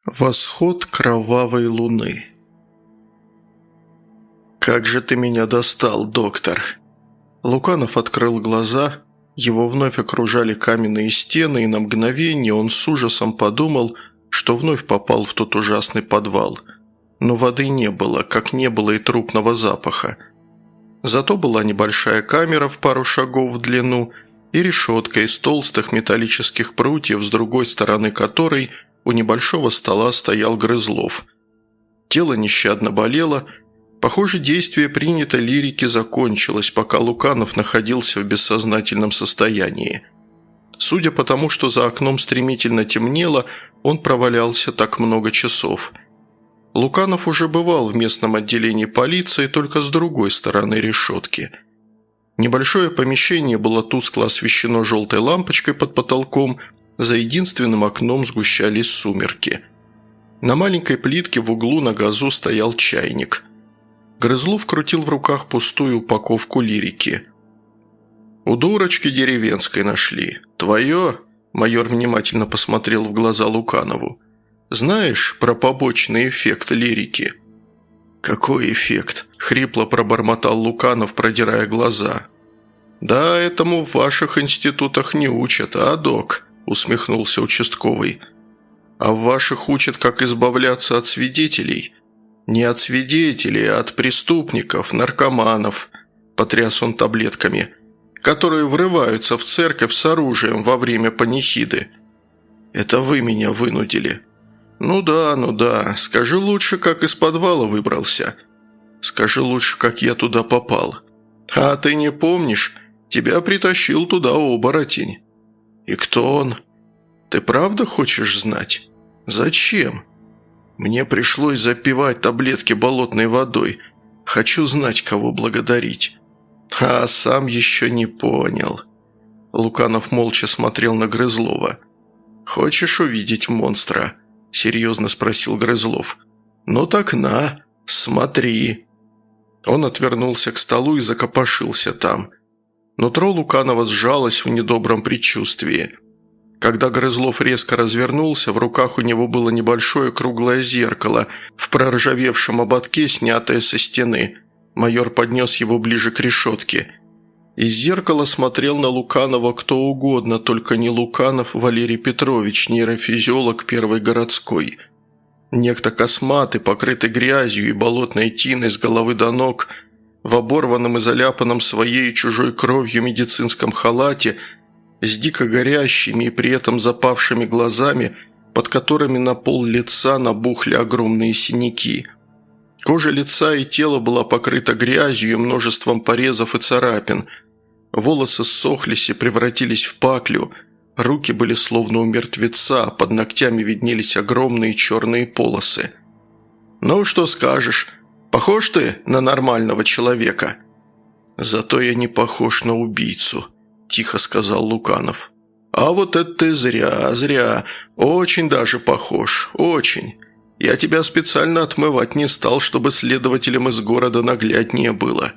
Восход кровавой луны. «Как же ты меня достал, доктор!» Луканов открыл глаза, его вновь окружали каменные стены, и на мгновение он с ужасом подумал, что вновь попал в тот ужасный подвал. Но воды не было, как не было и трупного запаха. Зато была небольшая камера в пару шагов в длину и решетка из толстых металлических прутьев, с другой стороны которой у небольшого стола стоял Грызлов. Тело нещадно болело. Похоже, действие принятой лирики закончилось, пока Луканов находился в бессознательном состоянии. Судя по тому, что за окном стремительно темнело, он провалялся так много часов. Луканов уже бывал в местном отделении полиции, только с другой стороны решетки. Небольшое помещение было тускло освещено желтой лампочкой под потолком, за единственным окном сгущались сумерки. На маленькой плитке в углу на газу стоял чайник. Грызлов крутил в руках пустую упаковку лирики. «У дурочки деревенской нашли. Твое?» – майор внимательно посмотрел в глаза Луканову. «Знаешь про побочный эффект лирики?» «Какой эффект?» – хрипло пробормотал Луканов, продирая глаза. «Да, этому в ваших институтах не учат, а, док?» – усмехнулся участковый. «А в ваших учат, как избавляться от свидетелей?» «Не от свидетелей, а от преступников, наркоманов», – потряс он таблетками, «которые врываются в церковь с оружием во время панихиды». «Это вы меня вынудили». «Ну да, скажи лучше, как из подвала выбрался». «Скажи лучше, как я туда попал». «А ты не помнишь? Тебя притащил туда оборотень». «И кто он?» «Ты правда хочешь знать?» «Зачем?» «Мне пришлось запивать таблетки болотной водой. Хочу знать, кого благодарить». «А сам еще не понял». Луканов молча смотрел на Грызлова. «Хочешь увидеть монстра?» – серьезно спросил Грызлов. «Ну так на, смотри». Он отвернулся к столу и закопошился там. Нутро Луканова сжалось в недобром предчувствии. Когда Грызлов резко развернулся, в руках у него было небольшое круглое зеркало в проржавевшем ободке, снятое со стены. Майор поднес его ближе к решетке. Из зеркала смотрел на Луканова кто угодно, только не Луканов Валерий Петрович, нейрофизиолог первой городской. Некто косматый, покрытый грязью и болотной тиной с головы до ног, в оборванном и заляпанном своей и чужой кровью медицинском халате, с дико горящими и при этом запавшими глазами, под которыми на пол лица набухли огромные синяки. Кожа лица и тела была покрыта грязью и множеством порезов и царапин. Волосы ссохлись и превратились в паклю, руки были словно у мертвеца, под ногтями виднелись огромные черные полосы. «Ну, что скажешь? Похож ты на нормального человека?» «Зато я не похож на убийцу», – тихо сказал Луканов. «А вот это ты зря. Очень даже похож, очень. Я тебя специально отмывать не стал, чтобы следователям из города нагляднее было.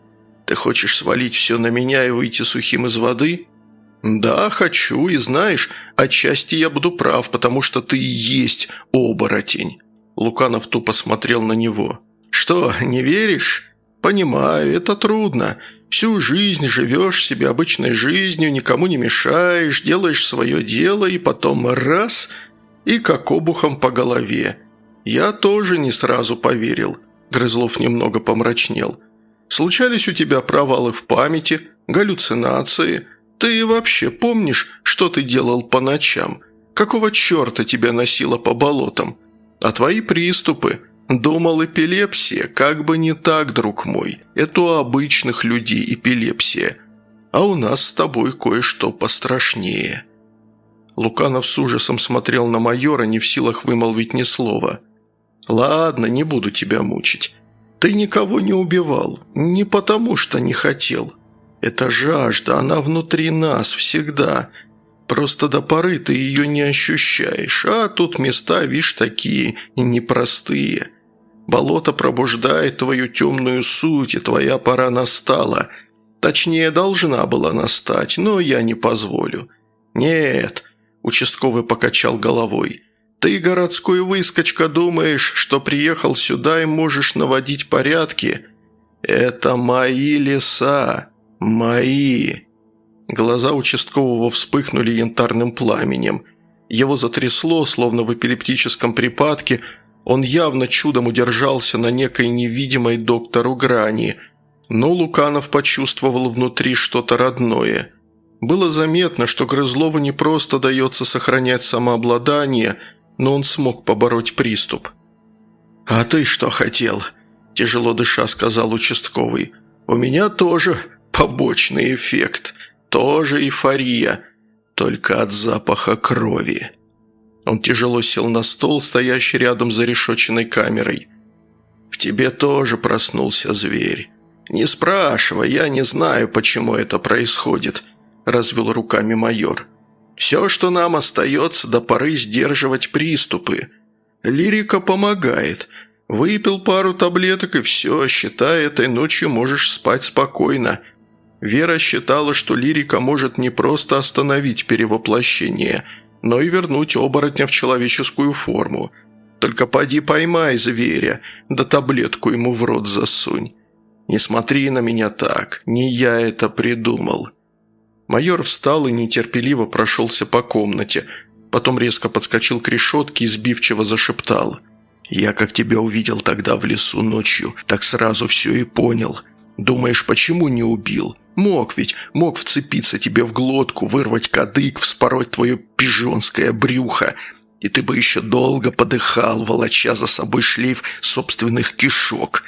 Ты хочешь свалить все на меня и выйти сухим из воды?» «Да, хочу, и знаешь, отчасти я буду прав, потому что ты и есть оборотень». Луканов тупо смотрел на него. «Что, не веришь? Понимаю, это трудно. Всю жизнь живешь себе обычной жизнью, никому не мешаешь, делаешь свое дело, и потом раз – и как обухом по голове. Я тоже не сразу поверил». Грызлов немного помрачнел. «Случались у тебя провалы в памяти, галлюцинации? Ты вообще помнишь, что ты делал по ночам? Какого черта тебя носило по болотам? А твои приступы? Думал, эпилепсия? Как бы не так, друг мой. Это у обычных людей эпилепсия. А у нас с тобой кое-что пострашнее». Луканов с ужасом смотрел на майора, не в силах вымолвить ни слова. «Ладно, не буду тебя мучить. Ты никого не убивал, не потому что не хотел. Это жажда, она внутри нас всегда. Просто до поры ты ее не ощущаешь, а тут места, видишь, такие непростые. Болото пробуждает твою темную суть, и твоя пора настала. Точнее, должна была настать, но я не позволю. Нет». Участковый покачал головой. Ты, городской выскочка, думаешь, что приехал сюда и можешь наводить порядки? Это мои леса, мои». Глаза участкового вспыхнули янтарным пламенем. Его затрясло, словно в эпилептическом припадке. Он явно чудом удержался на некой невидимой доктору грани. Но Луканов почувствовал внутри что-то родное. Было заметно, что Грызлову не просто дается сохранять самообладание, но он смог побороть приступ. «А ты что хотел?» – тяжело дыша сказал участковый. «У меня тоже побочный эффект, тоже эйфория, только от запаха крови». Он тяжело сел на стол, стоящий рядом с зарешоченной камерой. «В тебе тоже проснулся зверь. Не спрашивай, я не знаю, почему это происходит», – развел руками майор. «Все, что нам остается, до поры сдерживать приступы. Лирика помогает. Выпил пару таблеток и все, считай, этой ночью можешь спать спокойно». Вера считала, что лирика может не просто остановить перевоплощение, но и вернуть оборотня в человеческую форму. Только поди поймай зверя, да таблетку ему в рот засунь. Не смотри на меня так, не я это придумал». Майор встал и нетерпеливо прошелся по комнате, потом резко подскочил к решетке и сбивчиво зашептал. «Я, как тебя увидел тогда в лесу ночью, так сразу все и понял. Думаешь, почему не убил? Мог ведь, мог вцепиться тебе в глотку, вырвать кадык, вспороть твое пижонское брюхо, и ты бы еще долго подыхал, волоча за собой шлейф собственных кишок».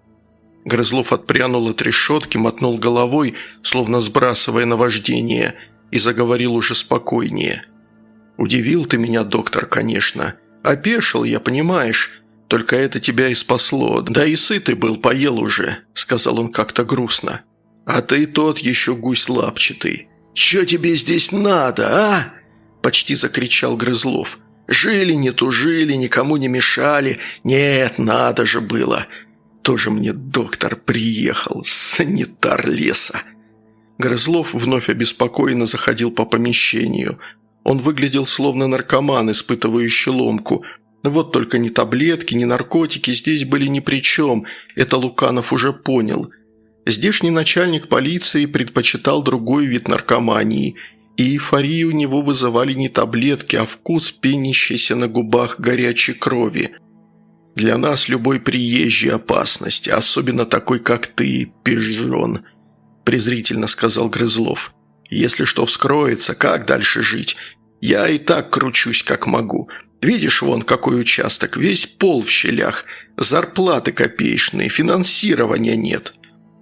Грызлов отпрянул от решетки, мотнул головой, словно сбрасывая наваждение, и заговорил уже спокойнее. «Удивил ты меня, доктор, конечно. Опешил я, понимаешь. Только это тебя и спасло. Да и сытый был, поел уже», – сказал он как-то грустно. «А ты тот еще гусь лапчатый. Че тебе здесь надо, а?» – почти закричал Грызлов. «Жили, не тужили, никому не мешали. Нет, надо же было. Тоже мне доктор приехал, санитар леса». Грызлов вновь обеспокоенно заходил по помещению. Он выглядел словно наркоман, испытывающий ломку. Вот только ни таблетки, ни наркотики здесь были ни при чем, это Луканов уже понял. Здешний начальник полиции предпочитал другой вид наркомании, и эйфорию у него вызывали не таблетки, а вкус пенящейся на губах горячей крови. «Для нас любой приезжий опасность, особенно такой, как ты, пижон», – презрительно сказал Грызлов. «Если что вскроется, как дальше жить? Я и так кручусь, как могу. Видишь, вон какой участок, весь пол в щелях, зарплаты копеечные, финансирования нет».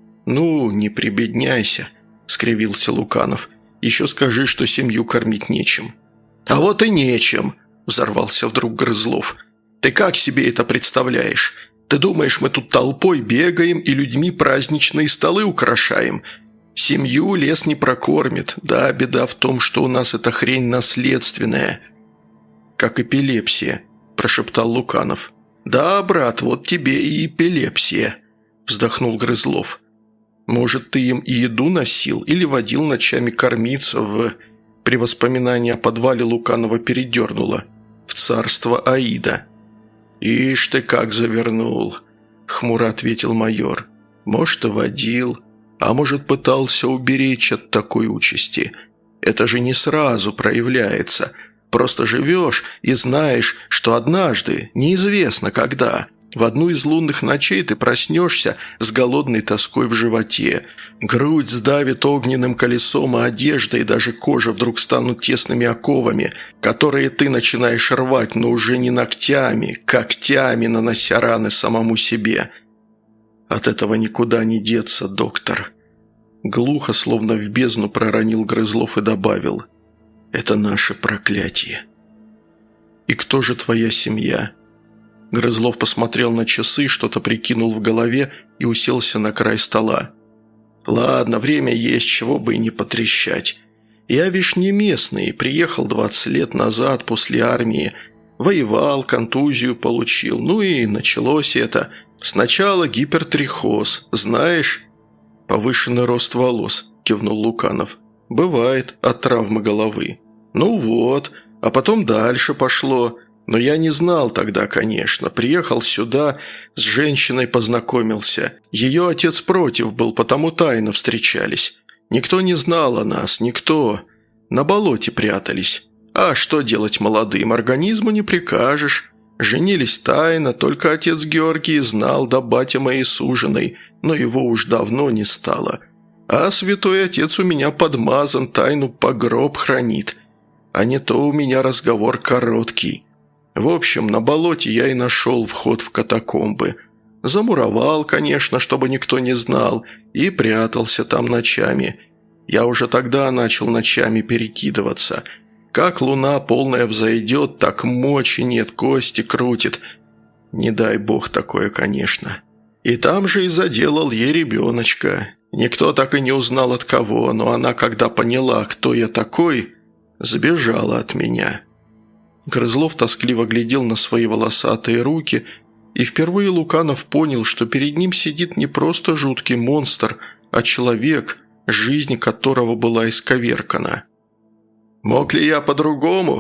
«Ну, не прибедняйся», – скривился Луканов. «Еще скажи, что семью кормить нечем». «А вот и нечем», – взорвался вдруг Грызлов. «Ты как себе это представляешь? Ты думаешь, мы тут толпой бегаем и людьми праздничные столы украшаем? Семью лес не прокормит. Да, беда в том, что у нас эта хрень наследственная». «Как эпилепсия», – прошептал Луканов. «Да, брат, вот тебе и эпилепсия», – вздохнул Грызлов. «Может, ты им и еду носил или водил ночами кормиться в...» При воспоминании о подвале Луканова передернуло. «В царство Аида». «Ишь ты как завернул», – хмуро ответил майор. «Может, и водил, а может, пытался уберечь от такой участи. Это же не сразу проявляется. Просто живешь и знаешь, что однажды, неизвестно когда, в одну из лунных ночей ты проснешься с голодной тоской в животе. Грудь сдавит огненным колесом, а одежда и даже кожа вдруг станут тесными оковами, которые ты начинаешь рвать, но уже не ногтями, когтями, нанося раны самому себе. От этого никуда не деться, доктор». Глухо, словно в бездну, проронил Грызлов и добавил: «Это наше проклятие». «И кто же твоя семья?» Грызлов посмотрел на часы, что-то прикинул в голове и уселся на край стола. «Ладно, время есть, чего бы и не потрещать. Я, вишь, не местный, приехал 20 лет назад после армии. Воевал, контузию получил, ну и началось это. Сначала гипертрихоз, знаешь?» «Повышенный рост волос», – кивнул Луканов. «Бывает от травмы головы». «Ну вот, а потом дальше пошло. Но я не знал тогда, конечно. Приехал сюда, с женщиной познакомился. Ее отец против был, потому тайно встречались. Никто не знал о нас, никто. На болоте прятались. А что делать молодым, организму не прикажешь. Женились тайно, только отец Георгий знал, да батя моей суженой, но его уж давно не стало. А святой отец у меня подмазан, тайну по гроб хранит. А не то у меня разговор короткий. В общем, на болоте я и нашел вход в катакомбы. Замуровал, конечно, чтобы никто не знал, и прятался там ночами. Я уже тогда начал ночами перекидываться. Как луна полная взойдет, так мочи нет, кости крутит. Не дай бог такое, конечно. И там же и заделал ей ребеночка. Никто так и не узнал от кого, но она, когда поняла, кто я такой, сбежала от меня». Грызлов тоскливо глядел на свои волосатые руки, и впервые Луканов понял, что перед ним сидит не просто жуткий монстр, а человек, жизнь которого была исковеркана. «Мог ли я по-другому?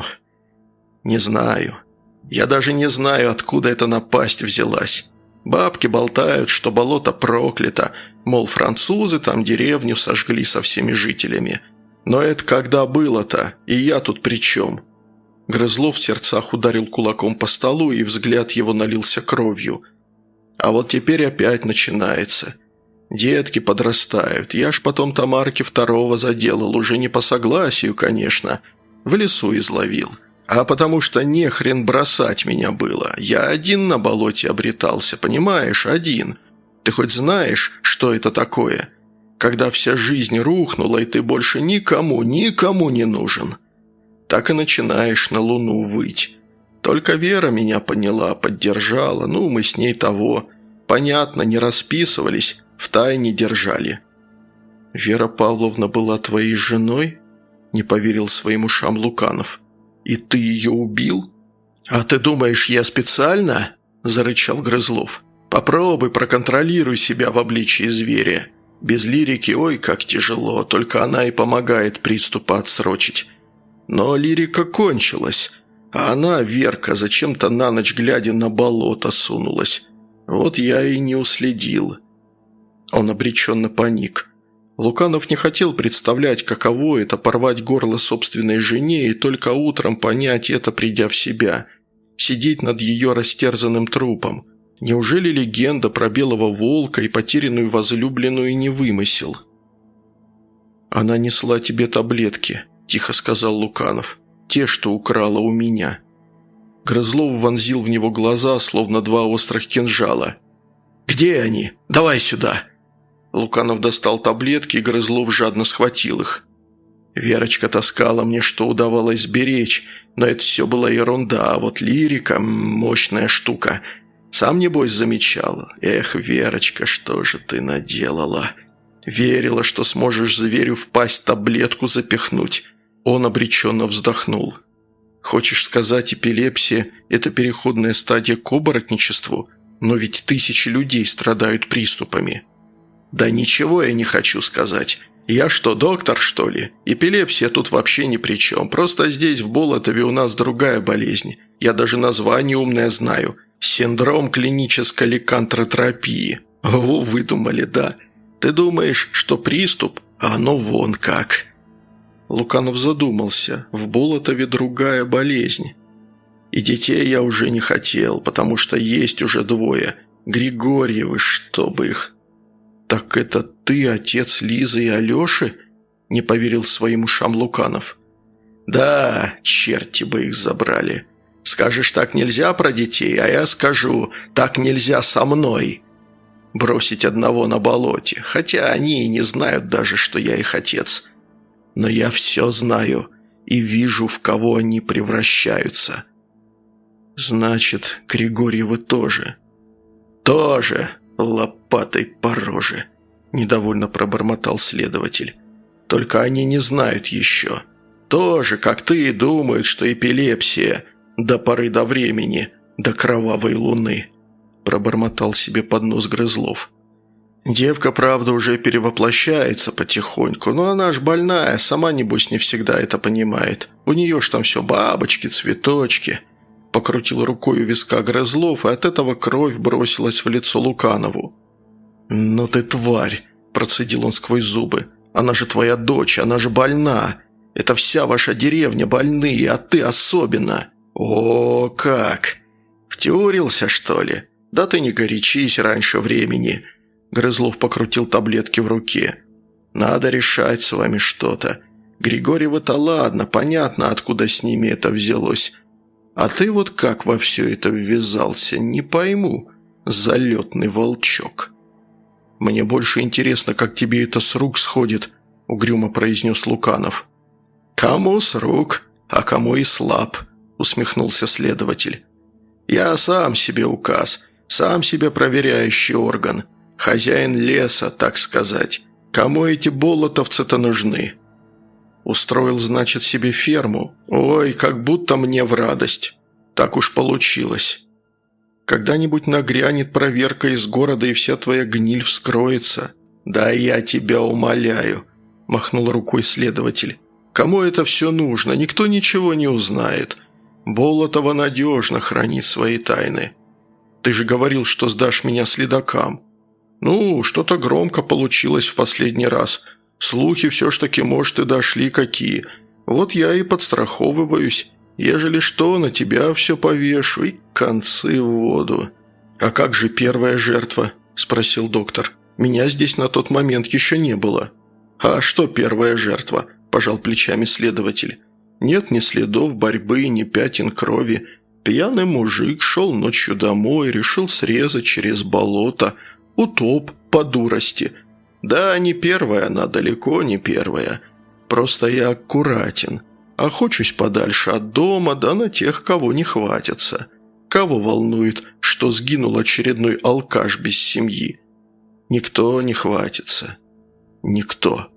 Не знаю. Я даже не знаю, откуда эта напасть взялась. Бабки болтают, что болото проклято, мол, французы там деревню сожгли со всеми жителями. Но это когда было-то, и я тут при чем?» Грызлов в сердцах ударил кулаком по столу, и взгляд его налился кровью. «А вот теперь опять начинается. Детки подрастают. Я ж потом Тамарке второго заделал, уже не по согласию, конечно. В лесу изловил. А потому что не хрен бросать меня было. Я один на болоте обретался, понимаешь, один. Ты хоть знаешь, что это такое? Когда вся жизнь рухнула, и ты больше никому не нужен. Так и начинаешь на луну выть. Только Вера меня поняла, поддержала, ну, мы с ней того. Понятно, не расписывались, втайне держали». «Вера Павловна была твоей женой?» – не поверил своим ушам Луканов. «И ты ее убил?» «А ты думаешь, я специально?» – зарычал Грызлов. «Попробуй, проконтролируй себя в обличии зверя. Без лирики, ой, как тяжело, только она и помогает приступы отсрочить. Но лирика кончилась, а она, Верка, зачем-то на ночь глядя на болото сунулась. Вот я и не уследил». Он обреченно паник. Луканов не хотел представлять, каково это порвать горло собственной жене и только утром понять это, придя в себя. Сидеть над ее растерзанным трупом. Неужели легенда про белого волка и потерянную возлюбленную не вымысел? «Она несла тебе таблетки», – тихо сказал Луканов. «Те, что украла у меня». Грызлов вонзил в него глаза, словно два острых кинжала. «Где они? Давай сюда!» Луканов достал таблетки, и Грызлов жадно схватил их. «Верочка таскала мне, что удавалось сберечь, но это все была ерунда, а вот лирика – мощная штука. Сам, небось, замечал. Эх, Верочка, что же ты наделала? Верила, что сможешь зверю в пасть таблетку запихнуть». Он обреченно вздохнул. «Хочешь сказать, эпилепсия – это переходная стадия к оборотничеству? Но ведь тысячи людей страдают приступами». «Да ничего я не хочу сказать. Я что, доктор, что ли? Эпилепсия тут вообще ни при чем. Просто здесь, в Болотове, у нас другая болезнь. Я даже название умное знаю. Синдром клинической ликантротропии. Во, выдумали, да. Ты думаешь, что приступ? А оно вон как». Луканов задумался. В Болотове другая болезнь. «И детей я уже не хотел, потому что есть уже двое. Григорьевы, чтобы их». «Так это ты, отец Лизы и Алеши?» – не поверил своим ушам Луканов. «Да, черти бы их забрали. Скажешь, так нельзя про детей, а я скажу, так нельзя со мной. Бросить одного на болоте, хотя они и не знают даже, что я их отец. Но я все знаю и вижу, в кого они превращаются». «Значит, Григорьевы тоже?» «Тоже, лопатой по роже», – недовольно пробормотал следователь. «Только они не знают еще. Тоже, как ты, думают, что эпилепсия до поры до времени, до кровавой луны», – пробормотал себе под нос Грызлов. «Девка, правда, уже перевоплощается потихоньку, но она ж больная, сама, небось, не всегда это понимает. У нее ж там все бабочки, цветочки. покрутил рукой у виска Грызлов, и от этого кровь бросилась в лицо Луканову. «Ну ты тварь!» – процедил он сквозь зубы. «Она же твоя дочь, она же больна! Это вся ваша деревня больные, а ты особенно!» «О, как! Втюрился, что ли? Да ты не горячись раньше времени!» Грызлов покрутил таблетки в руке. «Надо решать с вами что-то. Григорьева-то ладно, понятно, откуда с ними это взялось. А ты вот как во все это ввязался, не пойму, залетный волчок». «Мне больше интересно, как тебе это с рук сходит», – угрюмо произнес Луканов. «Кому с рук, а кому и слаб», – усмехнулся следователь. «Я сам себе указ, сам себе проверяющий орган, хозяин леса, так сказать. Кому эти болотовцы-то нужны?» «Устроил, значит, себе ферму? Ой, как будто мне в радость. Так уж получилось. Когда-нибудь нагрянет проверка из города, и вся твоя гниль вскроется. Да я тебя умоляю», – махнул рукой следователь. «Кому это все нужно? Никто ничего не узнает. Болотова надежно хранит свои тайны. Ты же говорил, что сдашь меня следакам. Ну, что-то громко получилось в последний раз. Слухи все ж таки, может, и дошли какие. Вот я и подстраховываюсь. Ежели что, на тебя все повешу и концы в воду». «А как же первая жертва?» – спросил доктор. «Меня здесь на тот момент еще не было». «А что первая жертва?» – пожал плечами следователь. «Нет ни следов борьбы, ни пятен крови. Пьяный мужик шел ночью домой, решил срезать через болото. Утоп по дурости. Да, не первая она, далеко не первая. Просто я аккуратен. Охочусь подальше от дома, да на тех, кого не хватится. Кого волнует, что сгинул очередной алкаш без семьи? Никто не хватится. Никто».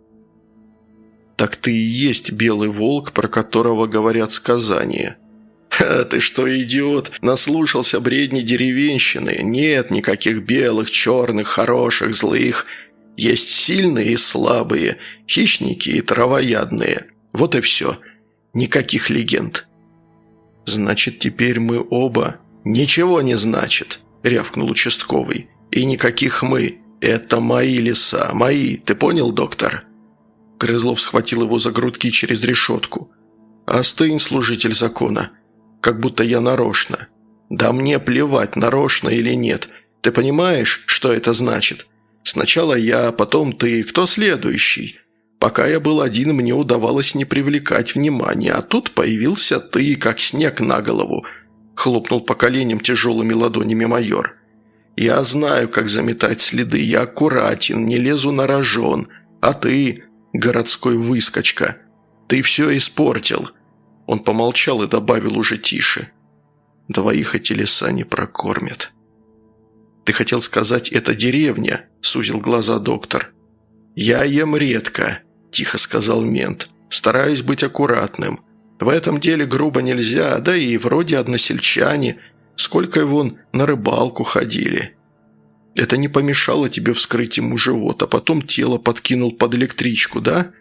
«Так ты и есть белый волк, про которого говорят сказания». «Ха, ты что, идиот? Наслушался бредни деревенщины? Нет никаких белых, черных, хороших, злых. Есть сильные и слабые, хищники и травоядные. Вот и все. Никаких легенд». «Значит, теперь мы оба...» «Ничего не значит», – рявкнул участковый. «И никаких мы. Это мои леса, мои. Ты понял, доктор?» Грызлов схватил его за грудки через решетку. «Остынь, служитель закона. Как будто я нарочно». «Да мне плевать, нарочно или нет. Ты понимаешь, что это значит? Сначала я, потом ты. Кто следующий? Пока я был один, мне удавалось не привлекать внимания, а тут появился ты, как снег на голову», – хлопнул по коленям тяжелыми ладонями майор. «Я знаю, как заметать следы, я аккуратен, не лезу на рожон, а ты, городской выскочка, ты все испортил». Он помолчал и добавил уже тише. «Двоих эти леса не прокормят». «Ты хотел сказать, это деревня?» – сузил глаза доктор. «Я ем редко», – тихо сказал мент. «Стараюсь быть аккуратным. В этом деле грубо нельзя, да и вроде односельчане. Сколько вон на рыбалку ходили. Это не помешало тебе вскрыть ему живот, а потом тело подкинул под электричку, да?»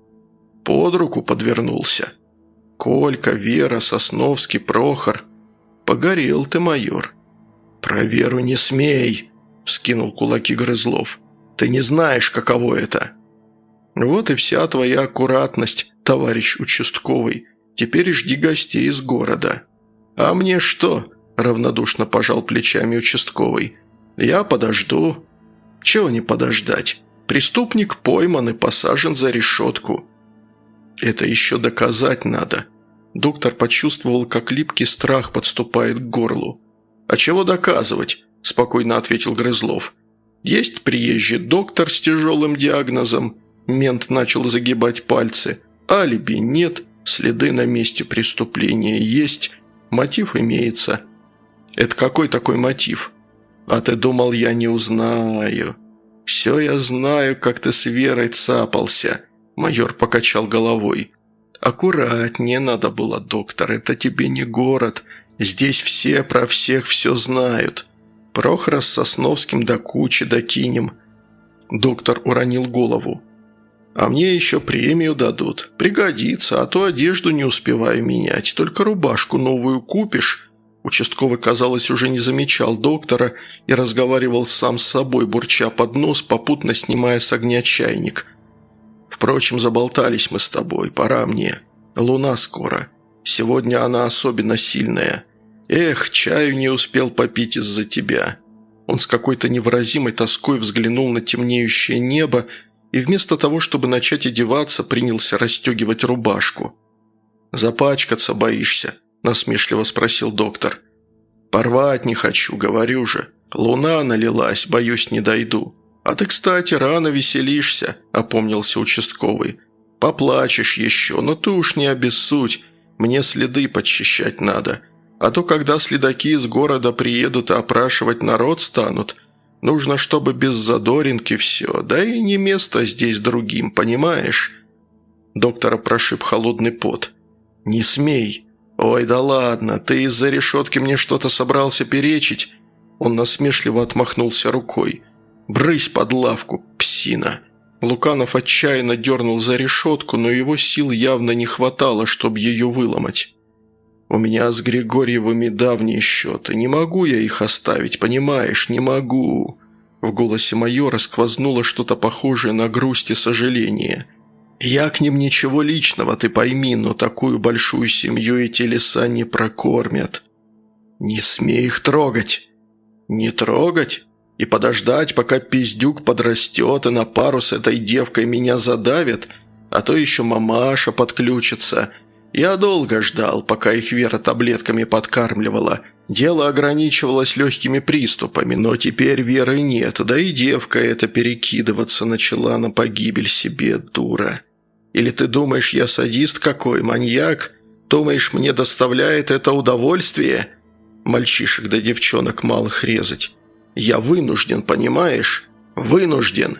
«Под руку подвернулся. Колька, Вера, Сосновский, Прохор. Погорел ты, майор». «Про Веру не смей», – вскинул кулаки Грызлов. «Ты не знаешь, каково это». «Вот и вся твоя аккуратность, товарищ участковый. Теперь жди гостей из города». «А мне что?» – равнодушно пожал плечами участковый. «Я подожду». «Чего не подождать? Преступник пойман и посажен за решетку». «Это еще доказать надо». Доктор почувствовал, как липкий страх подступает к горлу. «А чего доказывать?» – спокойно ответил Грызлов. «Есть приезжий доктор с тяжелым диагнозом». Мент начал загибать пальцы. «Алиби нет, следы на месте преступления есть, мотив имеется». «Это какой такой мотив?» «А ты думал, я не узнаю?» «Все я знаю, как ты с Верой цапался», – майор покачал головой. «Аккуратнее надо было, доктор, это тебе не город. Здесь все про всех все знают. Прохора с Сосновским до кучи докинем». Доктор уронил голову. «А мне еще премию дадут. Пригодится, а то одежду не успеваю менять. Только рубашку новую купишь. Участковый, казалось, уже не замечал доктора и разговаривал сам с собой, бурча под нос, попутно снимая с огня чайник. «Впрочем, заболтались мы с тобой. Пора мне. Луна скоро. Сегодня она особенно сильная. Эх, чаю не успел попить из-за тебя». Он с какой-то невыразимой тоской взглянул на темнеющее небо и вместо того, чтобы начать одеваться, принялся расстегивать рубашку. «Запачкаться боишься?» – насмешливо спросил доктор. «Порвать не хочу, говорю же. Луна налилась, боюсь, не дойду. А ты, кстати, рано веселишься», – опомнился участковый. «Поплачешь еще, но ты уж не обессудь, мне следы подчищать надо. А то, когда следаки из города приедут и опрашивать народ станут, нужно, чтобы без задоринки все, да и не место здесь другим, понимаешь?» Доктора прошиб холодный пот. «Не смей! Ой, да ладно, ты из-за решетки мне что-то собрался перечить?» Он насмешливо отмахнулся рукой. «Брысь под лавку, псина!» Луканов отчаянно дернул за решетку, но его сил явно не хватало, чтобы ее выломать. «У меня с Григорьевыми давние счеты. Не могу я их оставить, понимаешь? Не могу!» В голосе майора сквознуло что-то похожее на грусть и сожаление. «Я к ним ничего личного, ты пойми, но такую большую семью эти леса не прокормят. Не смей их трогать!» «Не трогать? И подождать, пока пиздюк подрастет и на пару с этой девкой меня задавит? А то еще мамаша подключится. Я долго ждал, пока их Вера таблетками подкармливала. Дело ограничивалось легкими приступами, но теперь Веры нет, да и девка эта перекидываться начала на погибель себе, дура. Или ты думаешь, я садист какой, маньяк? Думаешь, мне доставляет это удовольствие? Мальчишек да девчонок малых резать. Я вынужден, понимаешь? Вынужден!»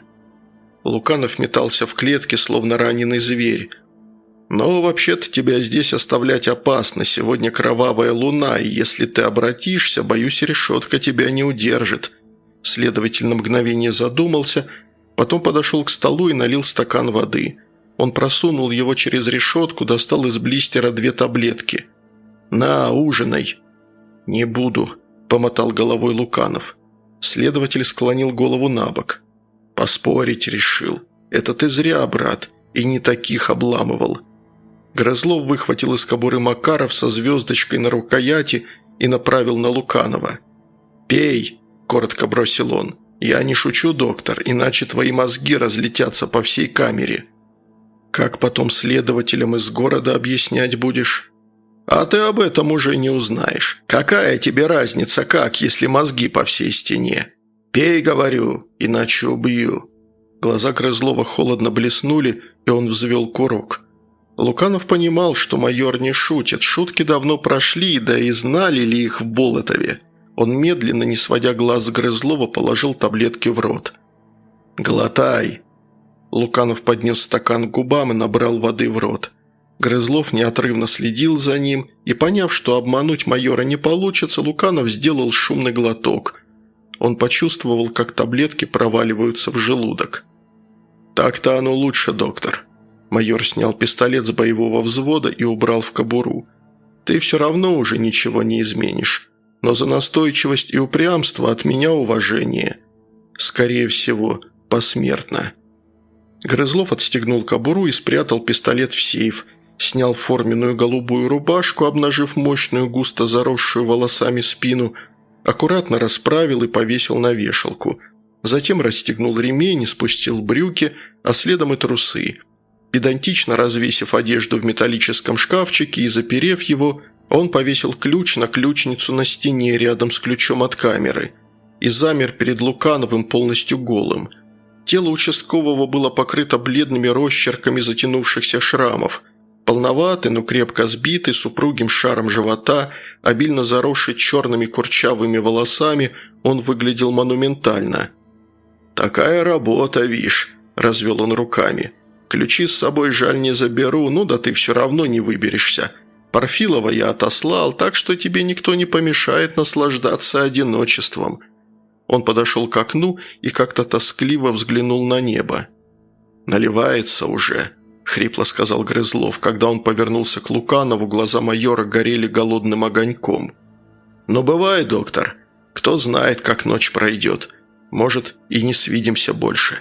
Луканов метался в клетке, словно раненый зверь. «Но вообще-то тебя здесь оставлять опасно. Сегодня кровавая луна, и если ты обратишься, боюсь, решетка тебя не удержит». Следователь на мгновение задумался, потом подошел к столу и налил стакан воды. Он просунул его через решетку, достал из блистера 2 таблетки. «На, ужинай». «Не буду», – помотал головой Луканов. Следователь склонил голову на бок. «Поспорить решил. Это ты зря, брат, и не таких обламывал». Грызлов выхватил из кобуры Макаров со звездочкой на рукояти и направил на Луканова. «Пей», – коротко бросил он. «Я не шучу, доктор, иначе твои мозги разлетятся по всей камере». «Как потом следователям из города объяснять будешь?» «А ты об этом уже не узнаешь. Какая тебе разница, как, если мозги по всей стене? Пей, говорю, иначе убью». Глаза Грызлова холодно блеснули, и он взвел курок. Луканов понимал, что майор не шутит, шутки давно прошли, да и знали ли их в Болотове. Он медленно, не сводя глаз с Грызлова, положил таблетки в рот. «Глотай!» Луканов поднес стакан к губам и набрал воды в рот. Грызлов неотрывно следил за ним, и, поняв, что обмануть майора не получится, Луканов сделал шумный глоток. Он почувствовал, как таблетки проваливаются в желудок. «Так-то оно лучше, доктор». Майор снял пистолет с боевого взвода и убрал в кобуру. «Ты все равно уже ничего не изменишь, но за настойчивость и упрямство от меня уважение. Скорее всего, посмертно». Грызлов отстегнул кобуру и спрятал пистолет в сейф, снял форменную голубую рубашку, обнажив мощную, густо заросшую волосами спину, аккуратно расправил и повесил на вешалку. Затем расстегнул ремень и спустил брюки, а следом и трусы. Педантично развесив одежду в металлическом шкафчике и заперев его, он повесил ключ на ключницу на стене рядом с ключом от камеры и замер перед Лукановым полностью голым. Тело участкового было покрыто бледными росчерками затянувшихся шрамов. Полноватый, но крепко сбитый, с упругим шаром живота, обильно заросший черными курчавыми волосами, он выглядел монументально. «Такая работа, вишь», – развел он руками. «Ключи с собой, жаль, не заберу, ну да ты все равно не выберешься. Парфилова я отослал, так что тебе никто не помешает наслаждаться одиночеством». Он подошел к окну и как-то тоскливо взглянул на небо. «Наливается уже», – хрипло сказал Грызлов. Когда он повернулся к Луканову, глаза майора горели голодным огоньком. «Но бывает, доктор. Кто знает, как ночь пройдет. Может, и не свидимся больше».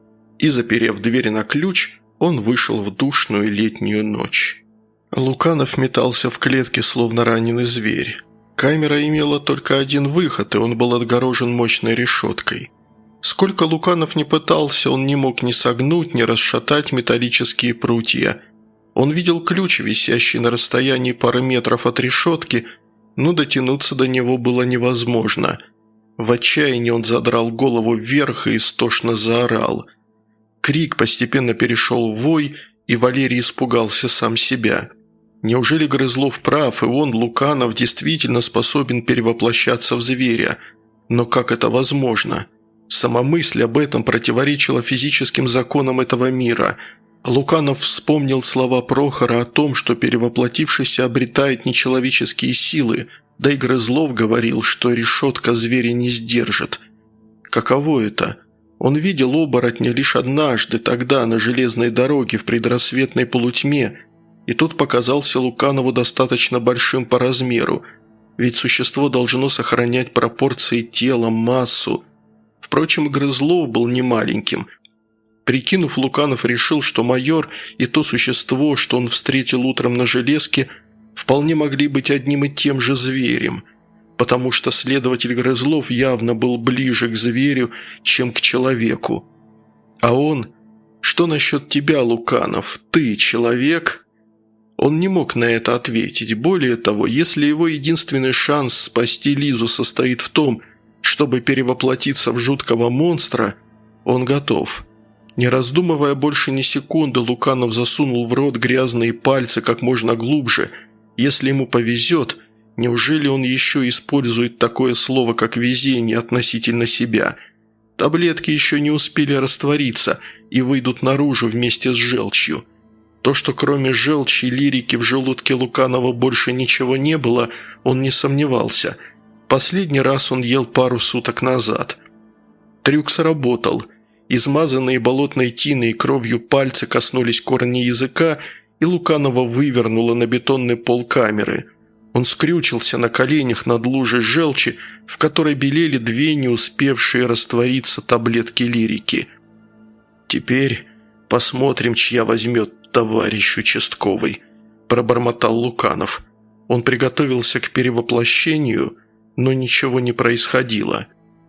И, заперев дверь на ключ, он вышел в душную летнюю ночь. Луканов метался в клетке, словно раненый зверь. Камера имела только один выход, и он был отгорожен мощной решеткой. Сколько Луканов не пытался, он не мог ни согнуть, ни расшатать металлические прутья. Он видел ключ, висящий на расстоянии пары метров от решетки, но дотянуться до него было невозможно. В отчаянии он задрал голову вверх и истошно заорал. Крик постепенно перешел в вой, и Валерий испугался сам себя. Неужели Грызлов прав, и он, Луканов, действительно способен перевоплощаться в зверя? Но как это возможно? Сама мысль об этом противоречила физическим законам этого мира. Луканов вспомнил слова Прохора о том, что перевоплотившийся обретает нечеловеческие силы, да и Грызлов говорил, что решетка зверя не сдержит. Каково это? Он видел оборотня лишь однажды, тогда, на железной дороге, в предрассветной полутьме, и тот показался Луканову достаточно большим по размеру, ведь существо должно сохранять пропорции тела, массу. Впрочем, Грызлов был не маленьким. Прикинув, Луканов решил, что майор и то существо, что он встретил утром на железке, вполне могли быть одним и тем же зверем, потому что следователь Грызлов явно был ближе к зверю, чем к человеку. А он... Что насчет тебя, Луканов? Ты человек? Он не мог на это ответить. Более того, если его единственный шанс спасти Лизу состоит в том, чтобы перевоплотиться в жуткого монстра, он готов. Не раздумывая больше ни секунды, Луканов засунул в рот грязные пальцы как можно глубже. Если ему повезет, неужели он еще использует такое слово, как «везение» относительно себя? Таблетки еще не успели раствориться и выйдут наружу вместе с желчью. То, что кроме желчи и лирики в желудке Луканова больше ничего не было, он не сомневался. Последний раз он ел пару суток назад. Трюк сработал. Измазанные болотной тиной и кровью пальцы коснулись корня языка, и Луканова вывернуло на бетонный пол камеры. Он скрючился на коленях над лужей желчи, в которой белели две не успевшие раствориться таблетки лирики. «Теперь посмотрим, чья возьмет товарищ участковый», – пробормотал Луканов. Он приготовился к перевоплощению, но ничего не происходило.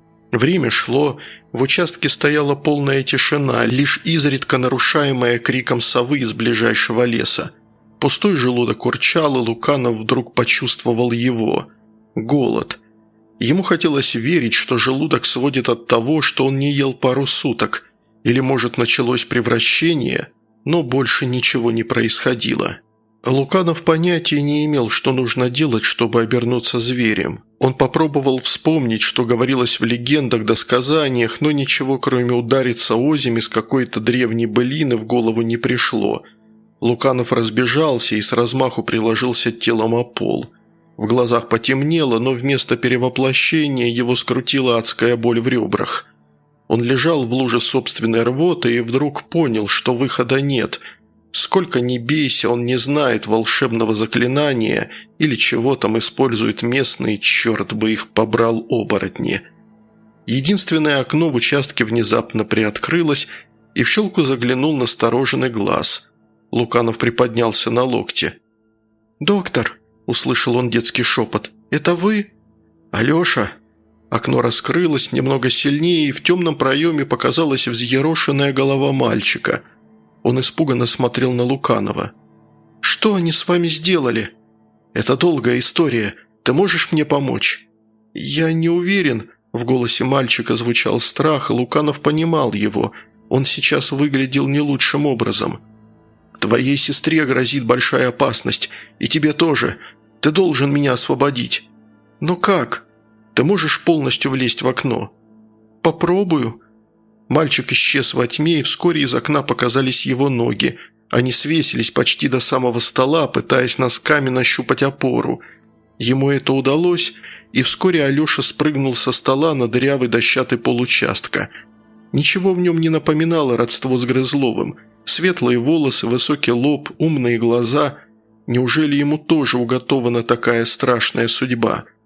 Время шло, в участке стояла полная тишина, лишь изредка нарушаемая криком совы из ближайшего леса. Пустой желудок урчал, и Луканов вдруг почувствовал его. Голод. Ему хотелось верить, что желудок сводит от того, что он не ел пару суток. Или, может, началось превращение, но больше ничего не происходило. Луканов понятия не имел, что нужно делать, чтобы обернуться зверем. Он попробовал вспомнить, что говорилось в легендах да сказаниях, но ничего, кроме удариться озимь из какой-то древней былины, в голову не пришло. Луканов разбежался и с размаху приложился телом о пол. В глазах потемнело, но вместо перевоплощения его скрутила адская боль в ребрах. Он лежал в луже собственной рвоты и вдруг понял, что выхода нет. Сколько ни бейся, он не знает волшебного заклинания или чего там используют местные, черт бы их побрал, оборотни. Единственное окно в участке внезапно приоткрылось, и в щелку заглянул настороженный глаз. Луканов приподнялся на локте. «Доктор!» – услышал он детский шепот. «Это вы?» «Алеша!» Окно раскрылось немного сильнее, и в темном проеме показалась взъерошенная голова мальчика. Он испуганно смотрел на Луканова. «Что они с вами сделали?» «Это долгая история. Ты можешь мне помочь?» «Я не уверен». В голосе мальчика звучал страх, и Луканов понимал его. Он сейчас выглядел не лучшим образом. «Твоей сестре грозит большая опасность. И тебе тоже. Ты должен меня освободить». «Но как? Ты можешь полностью влезть в окно?» «Попробую». Мальчик исчез во тьме, и вскоре из окна показались его ноги. Они свесились почти до самого стола, пытаясь носками нащупать опору. Ему это удалось, и вскоре Алеша спрыгнул со стола на дырявый дощатый пол участка. Ничего в нем не напоминало родство с Грызловым. Светлые волосы, высокий лоб, умные глаза. Неужели ему тоже уготована такая страшная судьба?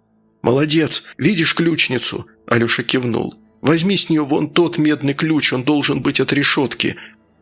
«Молодец! Видишь ключницу?» – Алеша кивнул. «Возьми с нее вон тот медный ключ, он должен быть от решетки».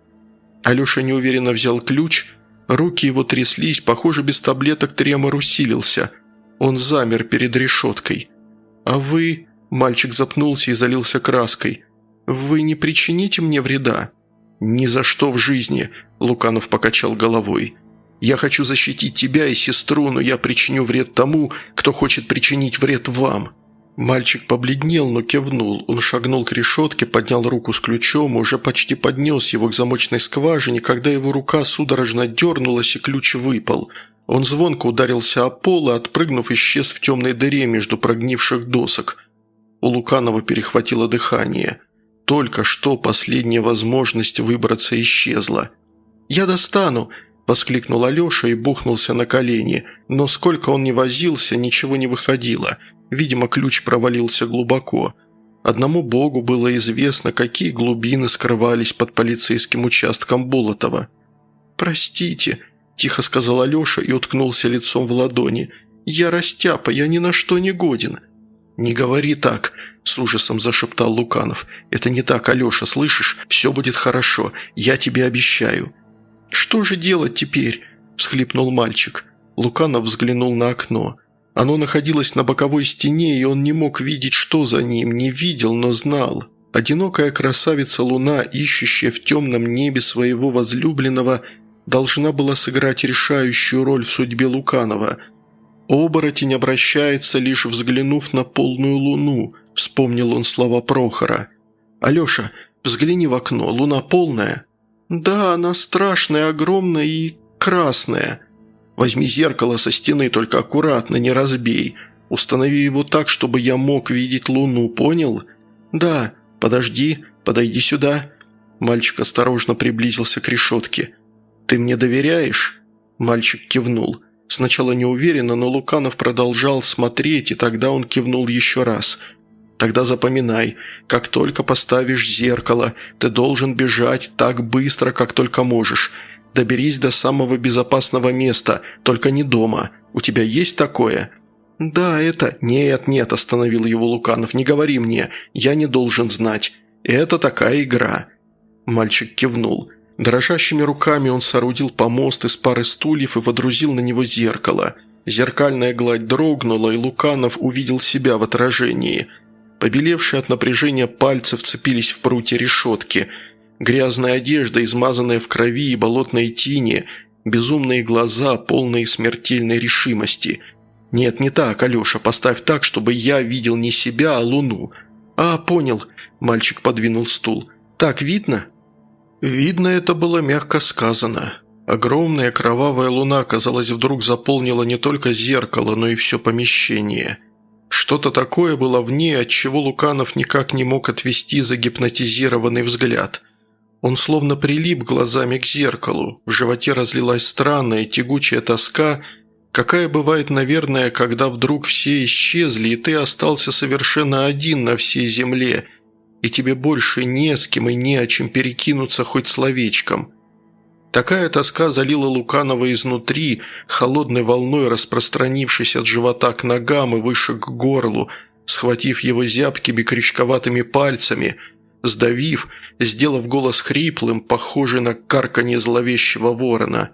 Алеша неуверенно взял ключ, руки его тряслись, похоже, без таблеток тремор усилился. Он замер перед решеткой. «А вы...» – мальчик запнулся и залился краской. «Вы не причините мне вреда?» «Ни за что в жизни», – Луканов покачал головой. «Я хочу защитить тебя и сестру, но я причиню вред тому, кто хочет причинить вред вам». Мальчик побледнел, но кивнул. Он шагнул к решетке, поднял руку с ключом, уже почти поднес его к замочной скважине, когда его рука судорожно дернулась и ключ выпал. Он звонко ударился о пол и, отпрыгнув, исчез в темной дыре между прогнивших досок. У Луканова перехватило дыхание. Только что последняя возможность выбраться исчезла. «Я достану!» – воскликнул Алеша и бухнулся на колени. Но сколько он ни возился, ничего не выходило. Видимо, ключ провалился глубоко. Одному Богу было известно, какие глубины скрывались под полицейским участком Болотова. «Простите», – тихо сказал Алеша и уткнулся лицом в ладони. «Я растяпа, я ни на что не годен». «Не говори так», – с ужасом зашептал Луканов. «Это не так, Алеша, слышишь? Все будет хорошо, я тебе обещаю». «Что же делать теперь?» – всхлипнул мальчик. Луканов взглянул на окно. Оно находилось на боковой стене, и он не мог видеть, что за ним, не видел, но знал. Одинокая красавица Луна, ищущая в темном небе своего возлюбленного, должна была сыграть решающую роль в судьбе Луканова. «Оборотень обращается, лишь взглянув на полную луну», – вспомнил он слова Прохора. «Алеша, взгляни в окно, луна полная?» «Да, она страшная, огромная и красная». «Возьми зеркало со стены, только аккуратно, не разбей. Установи его так, чтобы я мог видеть луну, понял?» «Да. Подожди, подойди сюда». Мальчик осторожно приблизился к решетке. «Ты мне доверяешь?» Мальчик кивнул. Сначала неуверенно, но Луканов продолжал смотреть, и тогда он кивнул еще раз. «Тогда запоминай, как только поставишь зеркало, ты должен бежать так быстро, как только можешь. Доберись до самого безопасного места, только не дома. У тебя есть такое?» «Да, это...» «Нет, остановил его Луканов, не говори мне, я не должен знать. Это такая игра». Мальчик кивнул. Дрожащими руками он соорудил помост из пары стульев и водрузил на него зеркало. Зеркальная гладь дрогнула, и Луканов увидел себя в отражении. Побелевшие от напряжения пальцы вцепились в прутья решетки. Грязная одежда, измазанная в крови и болотной тине, безумные глаза, полные смертельной решимости. «Нет, не так, Алеша, поставь так, чтобы я видел не себя, а луну». «А, понял», – мальчик подвинул стул. «Так видно?» Видно, это было мягко сказано. Огромная кровавая луна, казалось, вдруг заполнила не только зеркало, но и все помещение. Что-то такое было в ней, от чего Луканов никак не мог отвести загипнотизированный взгляд. Он словно прилип глазами к зеркалу, в животе разлилась странная тягучая тоска, какая бывает, наверное, когда вдруг все исчезли, и ты остался совершенно один на всей земле, и тебе больше не с кем и не о чем перекинуться хоть словечком. Такая тоска залила Луканова изнутри, холодной волной распространившись от живота к ногам и выше к горлу, схватив его зябкими крючковатыми пальцами, сдавив, сделав голос хриплым, похожий на карканье зловещего ворона.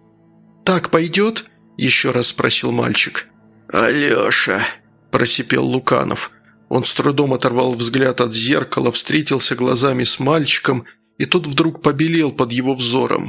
«Так пойдет?» – еще раз спросил мальчик. «Алеша!» – просипел Луканов. Он с трудом оторвал взгляд от зеркала, встретился глазами с мальчиком, и тот вдруг побелел под его взором.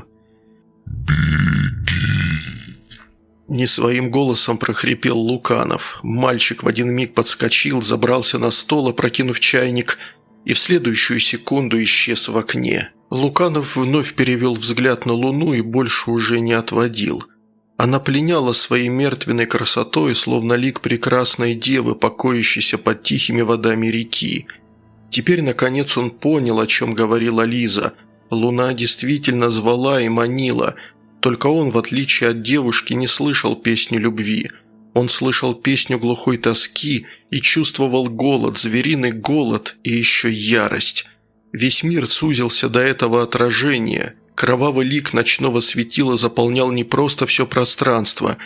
Не своим голосом прохрипел Луканов. Мальчик в один миг подскочил, забрался на стол, опрокинув чайник, и в следующую секунду исчез в окне. Луканов вновь перевел взгляд на луну и больше уже не отводил. Она пленяла своей мертвенной красотой, словно лик прекрасной девы, покоящейся под тихими водами реки. Теперь, наконец, он понял, о чем говорила Лиза. Луна действительно звала и манила, только он, в отличие от девушки, не слышал песню любви. Он слышал песню глухой тоски и чувствовал голод, звериный голод и еще ярость. Весь мир сузился до этого отражения. Кровавый лик ночного светила заполнял не просто все пространство.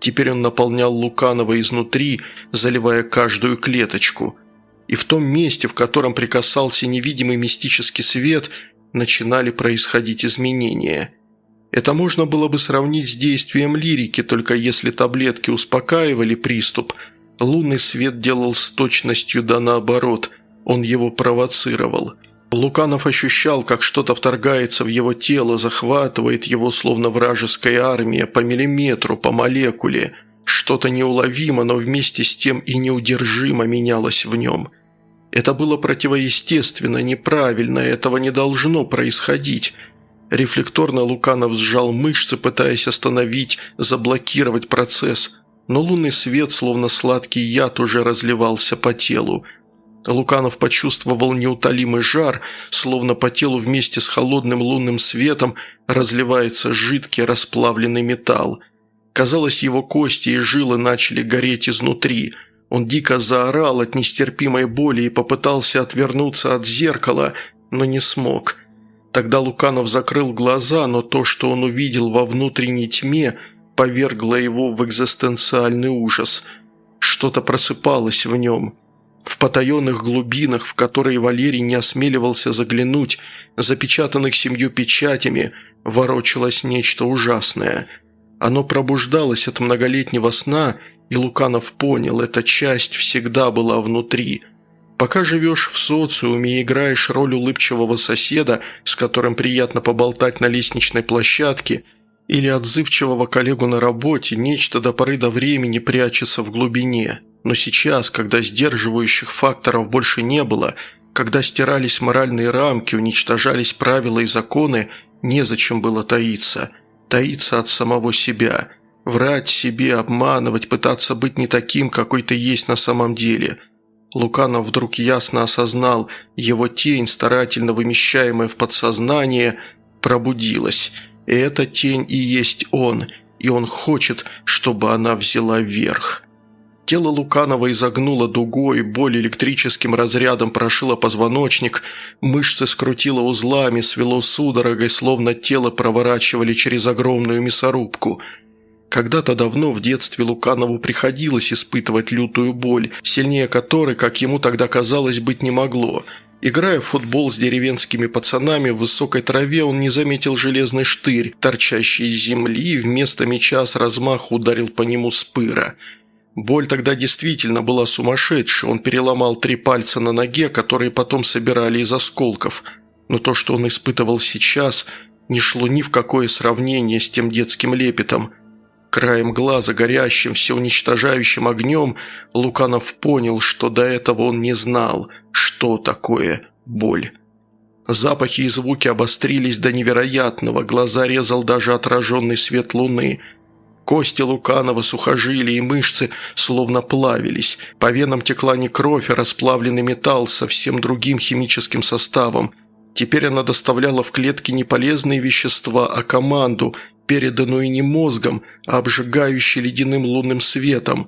Теперь он наполнял Луканова изнутри, заливая каждую клеточку. И в том месте, в котором прикасался невидимый мистический свет, начинали происходить изменения. Это можно было бы сравнить с действием лирики, только если таблетки успокаивали приступ, лунный свет делал с точностью да наоборот, он его провоцировал. Луканов ощущал, как что-то вторгается в его тело, захватывает его, словно вражеская армия, по миллиметру, по молекуле. Что-то неуловимо, но вместе с тем и неудержимо менялось в нем. Это было противоестественно, неправильно, этого не должно происходить. Рефлекторно Луканов сжал мышцы, пытаясь остановить, заблокировать процесс, но лунный свет, словно сладкий яд, уже разливался по телу. Луканов почувствовал неутолимый жар, словно по телу вместе с холодным лунным светом разливается жидкий расплавленный металл. Казалось, его кости и жилы начали гореть изнутри. Он дико заорал от нестерпимой боли и попытался отвернуться от зеркала, но не смог. Тогда Луканов закрыл глаза, но то, что он увидел во внутренней тьме, повергло его в экзистенциальный ужас. Что-то просыпалось в нем. В потаенных глубинах, в которые Валерий не осмеливался заглянуть, запечатанных 7 печатями, ворочалось нечто ужасное. Оно пробуждалось от многолетнего сна, и Луканов понял, эта часть всегда была внутри. Пока живешь в социуме и играешь роль улыбчивого соседа, с которым приятно поболтать на лестничной площадке, или отзывчивого коллегу на работе, нечто до поры до времени прячется в глубине. Но сейчас, когда сдерживающих факторов больше не было, когда стирались моральные рамки, уничтожались правила и законы, незачем было таиться. Таиться от самого себя. Врать себе, обманывать, пытаться быть не таким, какой ты есть на самом деле. Луканов вдруг ясно осознал, его тень, старательно вымещаемая в подсознание, пробудилась. И эта тень и есть он, и он хочет, чтобы она взяла верх. Тело Луканова изогнуло дугой, боль электрическим разрядом прошила позвоночник, мышцы скрутило узлами, свело судорогой, словно тело проворачивали через огромную мясорубку. Когда-то давно в детстве Луканову приходилось испытывать лютую боль, сильнее которой, как ему тогда казалось, быть не могло. Играя в футбол с деревенскими пацанами в высокой траве, он не заметил железный штырь, торчащий из земли, и вместо мяча с размаху ударил по нему с пыра. Боль тогда действительно была сумасшедшей, он переломал 3 пальца на ноге, которые потом собирали из осколков. Но то, что он испытывал сейчас, не шло ни в какое сравнение с тем детским лепетом. Краем глаза, горящим, всеуничтожающим огнем, Луканов понял, что до этого он не знал, что такое боль. Запахи и звуки обострились до невероятного, глаза резал даже отраженный свет луны. Кости Луканова, сухожилия и мышцы словно плавились. По венам текла не кровь, а расплавленный металл с совсем другим химическим составом. Теперь она доставляла в клетки не полезные вещества, а команду, переданную не мозгом, а обжигающей ледяным лунным светом.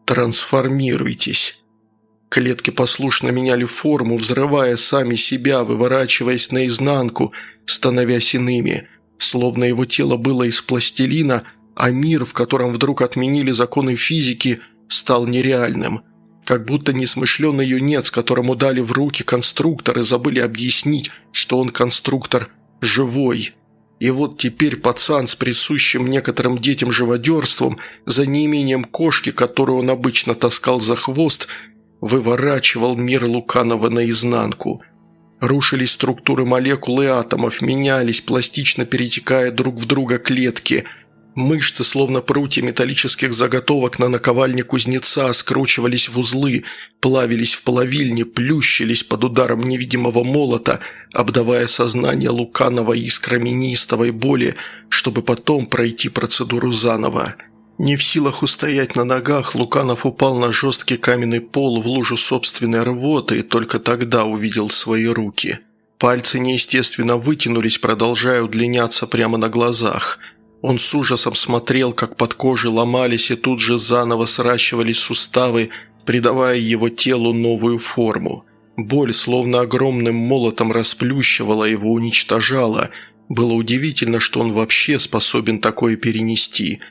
«Трансформируйтесь». Клетки послушно меняли форму, взрывая сами себя, выворачиваясь наизнанку, становясь иными. Словно его тело было из пластилина, а мир, в котором вдруг отменили законы физики, стал нереальным. Как будто несмышленый юнец, которому дали в руки конструктор и забыли объяснить, что он конструктор живой. И вот теперь пацан с присущим некоторым детям живодерством, за неимением кошки, которую он обычно таскал за хвост, выворачивал мир Луканова наизнанку. Рушились структуры молекул и атомов, менялись, пластично перетекая друг в друга клетки. Мышцы, словно прутья металлических заготовок на наковальне кузнеца, скручивались в узлы, плавились в плавильне, плющились под ударом невидимого молота, обдавая сознание Луканова искрами неистовой боли, чтобы потом пройти процедуру заново. Не в силах устоять на ногах, Луканов упал на жесткий каменный пол в лужу собственной рвоты и только тогда увидел свои руки. Пальцы неестественно вытянулись, продолжая удлиняться прямо на глазах. Он с ужасом смотрел, как под кожей ломались и тут же заново сращивались суставы, придавая его телу новую форму. Боль словно огромным молотом расплющивала его, уничтожала. Было удивительно, что он вообще способен такое перенести.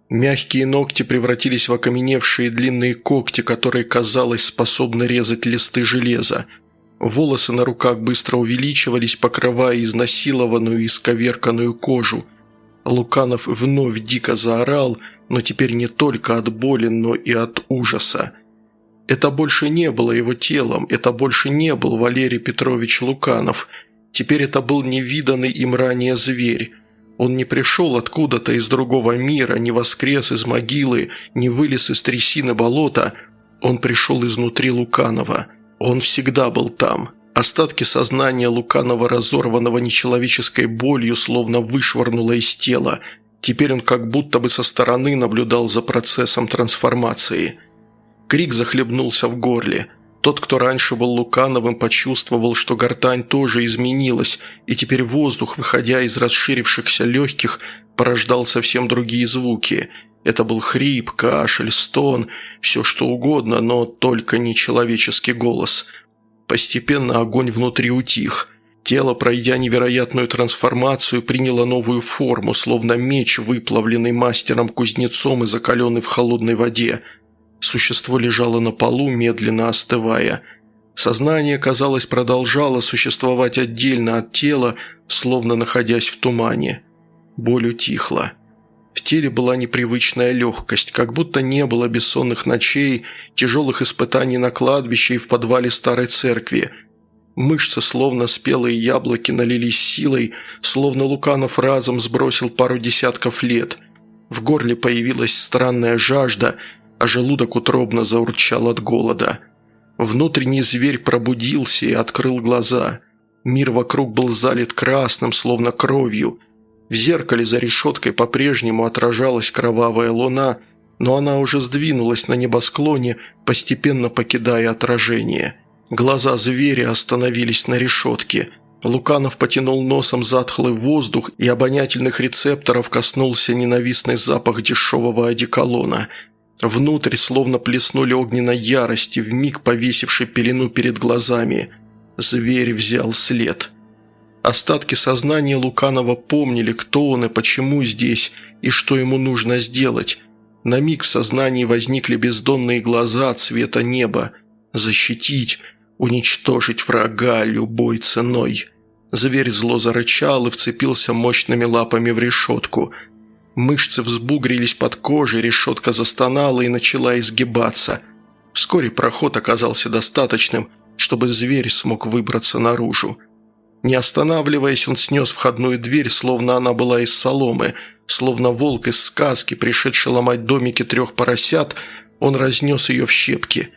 Мягкие ногти превратились в окаменевшие длинные когти, которые, казалось, способны резать листы железа. Волосы на руках быстро увеличивались, покрывая изнасилованную и исковерканную кожу. Луканов вновь дико заорал, но теперь не только от боли, но и от ужаса. Это больше не было его телом, это больше не был Валерий Петрович Луканов. Теперь это был невиданный им ранее зверь. Он не пришел откуда-то из другого мира, не воскрес из могилы, не вылез из трясины болота. Он пришел изнутри Луканова. Он всегда был там. Остатки сознания Луканова, разорванного нечеловеческой болью, словно вышвырнуло из тела. Теперь он как будто бы со стороны наблюдал за процессом трансформации. Крик захлебнулся в горле. Тот, кто раньше был Лукановым, почувствовал, что гортань тоже изменилась, и теперь воздух, выходя из расширившихся легких, порождал совсем другие звуки. Это был хрип, кашель, стон, все что угодно, но только не человеческий голос. Постепенно огонь внутри утих. Тело, пройдя невероятную трансформацию, приняло новую форму, словно меч, выплавленный мастером-кузнецом и закаленный в холодной воде. Существо лежало на полу, медленно остывая. Сознание, казалось, продолжало существовать отдельно от тела, словно находясь в тумане. Боль утихла. В теле была непривычная легкость, как будто не было бессонных ночей, тяжелых испытаний на кладбище и в подвале старой церкви. Мышцы, словно спелые яблоки, налились силой, словно Луканов разом сбросил пару десятков лет. В горле появилась странная жажда, а желудок утробно заурчал от голода. Внутренний зверь пробудился и открыл глаза. Мир вокруг был залит красным, словно кровью. В зеркале за решеткой по-прежнему отражалась кровавая луна, но она уже сдвинулась на небосклоне, постепенно покидая отражение. Глаза зверя остановились на решетке. Луканов потянул носом затхлый воздух, и обонятельных рецепторов коснулся ненавистный запах дешевого одеколона. Внутрь словно плеснули огненной ярости, вмиг повесившей пелену перед глазами. Зверь взял след. Остатки сознания Луканова помнили, кто он и почему здесь, и что ему нужно сделать. На миг в сознании возникли бездонные глаза цвета неба. Защитить, уничтожить врага любой ценой. Зверь зло зарычал и вцепился мощными лапами в решетку. Мышцы взбугрились под кожей, решетка застонала и начала изгибаться. Вскоре проход оказался достаточным, чтобы зверь смог выбраться наружу. Не останавливаясь, он снес входную дверь, словно она была из соломы, словно волк из сказки, пришедший ломать домики 3 поросят, он разнес ее в щепки.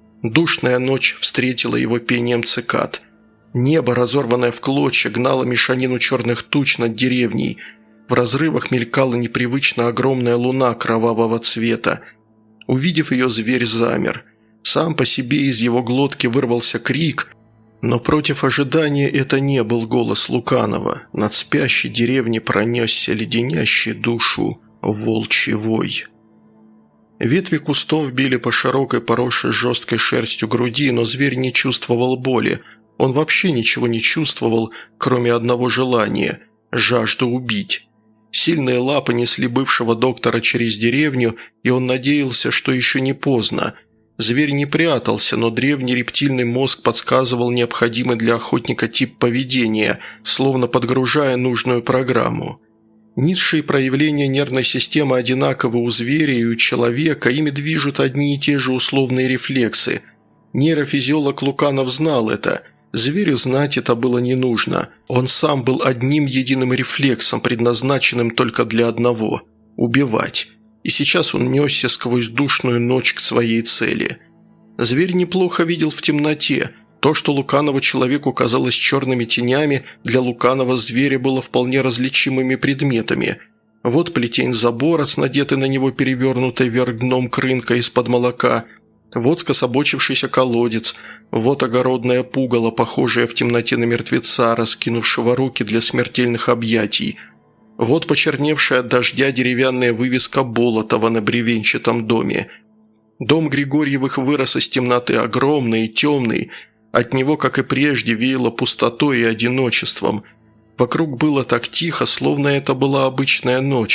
Душная ночь встретила его пением цикад. Небо, разорванное в клочья, гнало мешанину черных туч над деревней. В разрывах мелькала непривычно огромная луна кровавого цвета. Увидев ее, зверь замер. Сам по себе из его глотки вырвался крик, но против ожидания это не был голос Луканова. Над спящей деревней пронесся леденящий душу волчий вой. Ветви кустов били по широкой, поросшей жесткой шерстью груди, но зверь не чувствовал боли. Он вообще ничего не чувствовал, кроме одного желания – жажду убить. Сильные лапы несли бывшего доктора через деревню, и он надеялся, что еще не поздно. Зверь не прятался, но древний рептильный мозг подсказывал необходимый для охотника тип поведения, словно подгружая нужную программу. Низшие проявления нервной системы одинаковы у зверя и у человека, ими движут одни и те же условные рефлексы. Нейрофизиолог Луканов знал это. Зверю знать это было не нужно. Он сам был одним единым рефлексом, предназначенным только для одного – убивать. И сейчас он несся сквозь душную ночь к своей цели. Зверь неплохо видел в темноте. То, что Луканову человеку казалось черными тенями, для Луканова зверя было вполне различимыми предметами. Вот плетень забора с надетой на него перевернутой вверх дном крынка из-под молока, вот скособочившийся колодец, вот огородное пугало, похожее в темноте на мертвеца, раскинувшего руки для смертельных объятий. Вот почерневшая от дождя деревянная вывеска Болотова на бревенчатом доме. Дом Григорьевых вырос из темноты, огромный и темный. От него, как и прежде, веяло пустотой и одиночеством. Вокруг было так тихо, словно это была обычная ночь.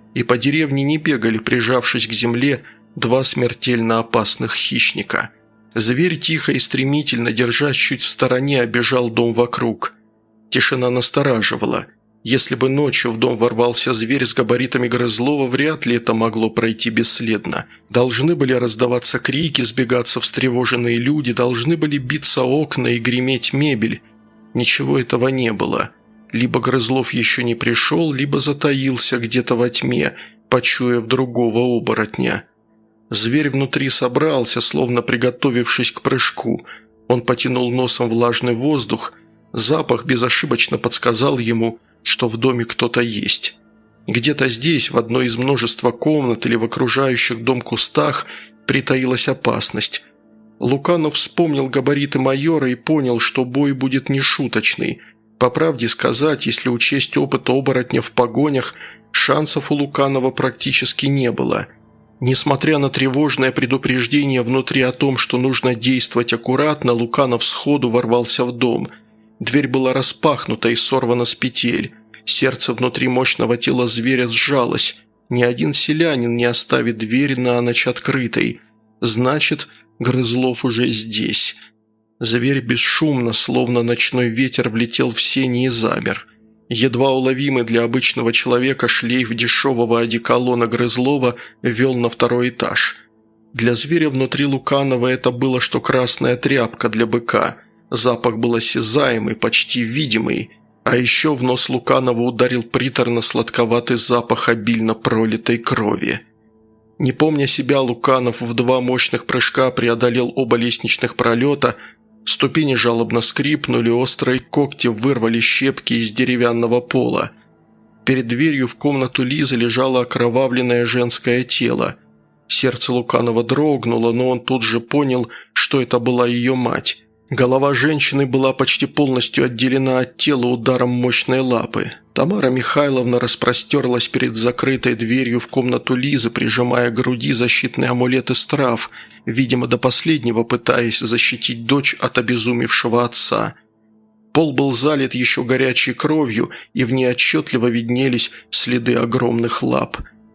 и по деревне не бегали, прижавшись к земле, два смертельно опасных хищника. Зверь тихо и стремительно, держась чуть в стороне, обежал дом вокруг. Тишина настораживала. Если бы ночью в дом ворвался зверь с габаритами Грызлова, вряд ли это могло пройти бесследно. Должны были раздаваться крики, сбегаться встревоженные люди, должны были биться окна и греметь мебель. Ничего этого не было. Либо Грызлов еще не пришел, либо затаился где-то во тьме, почуяв другого оборотня. Зверь внутри собрался, словно приготовившись к прыжку. Он потянул носом влажный воздух. Запах безошибочно подсказал ему, что в доме кто-то есть. Где-то здесь, в одной из множества комнат или в окружающих дом кустах, притаилась опасность. Луканов вспомнил габариты майора и понял, что бой будет нешуточный. По правде сказать, если учесть опыт оборотня в погонях, шансов у Луканова практически не было. Несмотря на тревожное предупреждение внутри о том, что нужно действовать аккуратно, Луканов сходу ворвался в дом. Дверь была распахнута и сорвана с петель. Сердце внутри мощного тела зверя сжалось. Ни один селянин не оставит дверь на ночь открытой. Значит, Грызлов уже здесь. Зверь бесшумно, словно ночной ветер, влетел в сени и замер. Едва уловимый для обычного человека шлейф дешевого одеколона Грызлова вел на второй этаж. Для зверя внутри Луканова это было, что красная тряпка для быка. Запах был осязаемый, почти видимый. А еще в нос Луканова ударил приторно-сладковатый запах обильно пролитой крови. Не помня себя, Луканов в два мощных прыжка преодолел оба лестничных пролета. Ступени жалобно скрипнули, острые когти вырвали щепки из деревянного пола. Перед дверью в комнату Лизы лежало окровавленное женское тело. Сердце Луканова дрогнуло, но он тут же понял, что это была ее мать. Голова женщины была почти полностью отделена от тела ударом мощной лапы. Тамара Михайловна распростерлась перед закрытой дверью в комнату Лизы, прижимая к груди защитный амулет из трав, видимо, до последнего пытаясь защитить дочь от обезумевшего отца. Пол был залит еще горячей кровью, и в ней отчетливо виднелись следы огромных лап.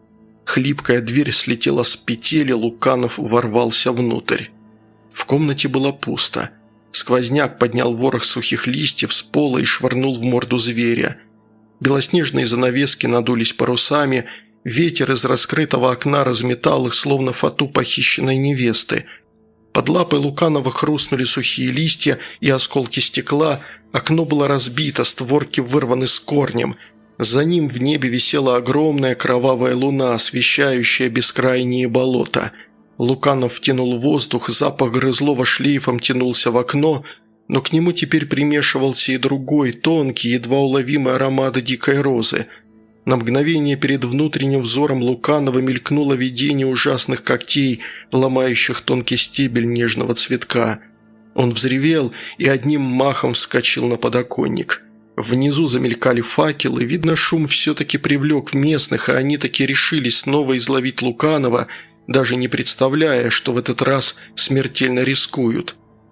Хлипкая дверь слетела с петель, и Луканов ворвался внутрь. В комнате было пусто. Сквозняк поднял ворох сухих листьев с пола и швырнул в морду зверя. Белоснежные занавески надулись парусами, ветер из раскрытого окна разметал их, словно фату похищенной невесты. Под лапой Луканова хрустнули сухие листья и осколки стекла, окно было разбито, створки вырваны с корнем. За ним в небе висела огромная кровавая луна, освещающая бескрайние болота. Луканов втянул воздух, запах Грызлова шлейфом тянулся в окно, но к нему теперь примешивался и другой, тонкий, едва уловимый аромат дикой розы. На мгновение перед внутренним взором Луканова мелькнуло видение ужасных когтей, ломающих тонкий стебель нежного цветка. Он взревел и одним махом вскочил на подоконник. Внизу замелькали факелы, видно, шум все-таки привлек местных, и они таки решились снова изловить Луканова, даже не представляя, что в этот раз смертельно рискуют.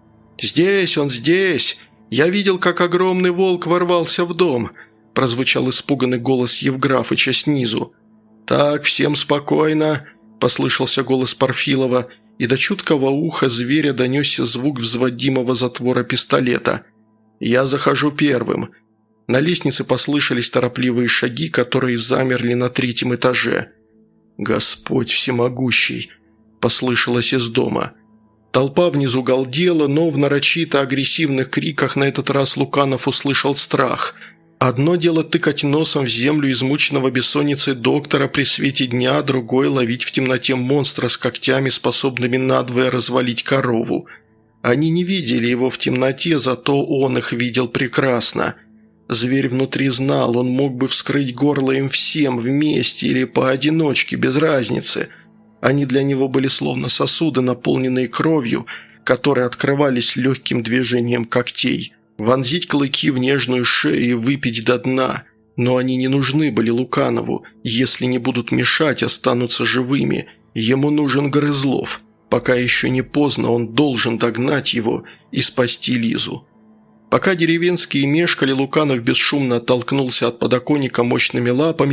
«Здесь он, здесь! Я видел, как огромный волк ворвался в дом!» – прозвучал испуганный голос Евграфыча снизу. «Так, всем спокойно!» – послышался голос Парфилова, и до чуткого уха зверя донесся звук взводимого затвора пистолета. «Я захожу первым!» На лестнице послышались торопливые шаги, которые замерли на третьем этаже. «Господь всемогущий!» – послышалось из дома. Толпа внизу галдела, но в нарочито агрессивных криках на этот раз Луканов услышал страх. Одно дело тыкать носом в землю измученного бессонницей доктора при свете дня, другое – ловить в темноте монстра с когтями, способными надвое развалить корову. Они не видели его в темноте, зато он их видел прекрасно. Зверь внутри знал, он мог бы вскрыть горло им всем вместе или поодиночке, без разницы. Они для него были словно сосуды, наполненные кровью, которые открывались легким движением когтей. Вонзить клыки в нежную шею и выпить до дна. Но они не нужны были Луканову. Если не будут мешать, останутся живыми. Ему нужен Грызлов. Пока еще не поздно, он должен догнать его и спасти Лизу. Пока деревенские мешкали, Луканов бесшумно оттолкнулся от подоконника мощными лапами